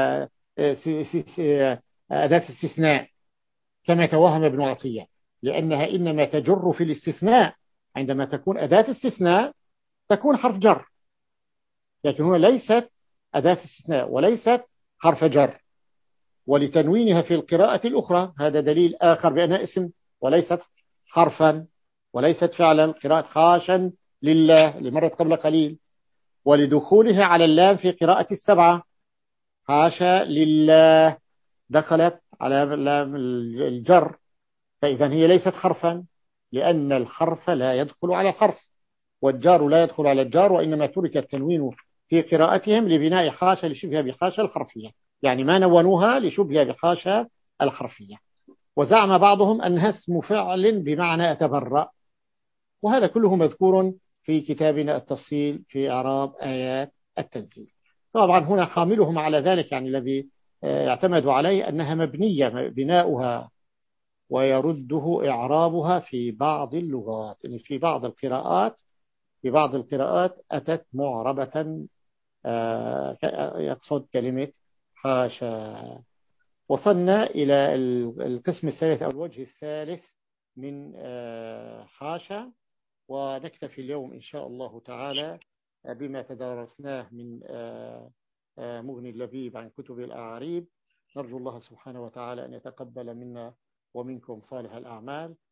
أداة استثناء كما توهم ابن عطية، لأنها إنما تجر في الاستثناء، عندما تكون أداة استثناء تكون حرف جر، لكن هنا ليست أداة استثناء وليست حرف جر، ولتنوينها في القراءة الأخرى هذا دليل آخر بأنها اسم وليست حرفا وليست فعلا. قراءة حاشا لله لمرة قبل قليل، ولدخولها على اللام في قراءة السبعة، حاشا لله دخلت على لام الجر، فإذا هي ليست حرفا لأن الحرف لا يدخل على الحرف، والجار لا يدخل على الجار، وإنما ترك التنوين في قراءتهم لبناء حاشا لشبهها بحاشا الحرفية، يعني ما نونوها لشبهها بحاشا الحرفية. وزعم بعضهم أنها اسم فعل بمعنى أتبرأ، وهذا كله مذكور في كتابنا التفصيل في إعراب آيات التنزيل. طبعا هنا حاملهم على ذلك، يعني الذي يعتمد عليه أنها مبنية بناؤها ويرده إعرابها في بعض اللغات، يعني في بعض القراءات في بعض القراءات أتت معربة يقصد كلمة حاشا. وصلنا إلى القسم الثالث أو الوجه الثالث من حاشا، ونكتفي اليوم إن شاء الله تعالى بما تدارسناه من مغني اللبيب عن كتب الأعاريب. نرجو الله سبحانه وتعالى أن يتقبل منا ومنكم صالح الأعمال،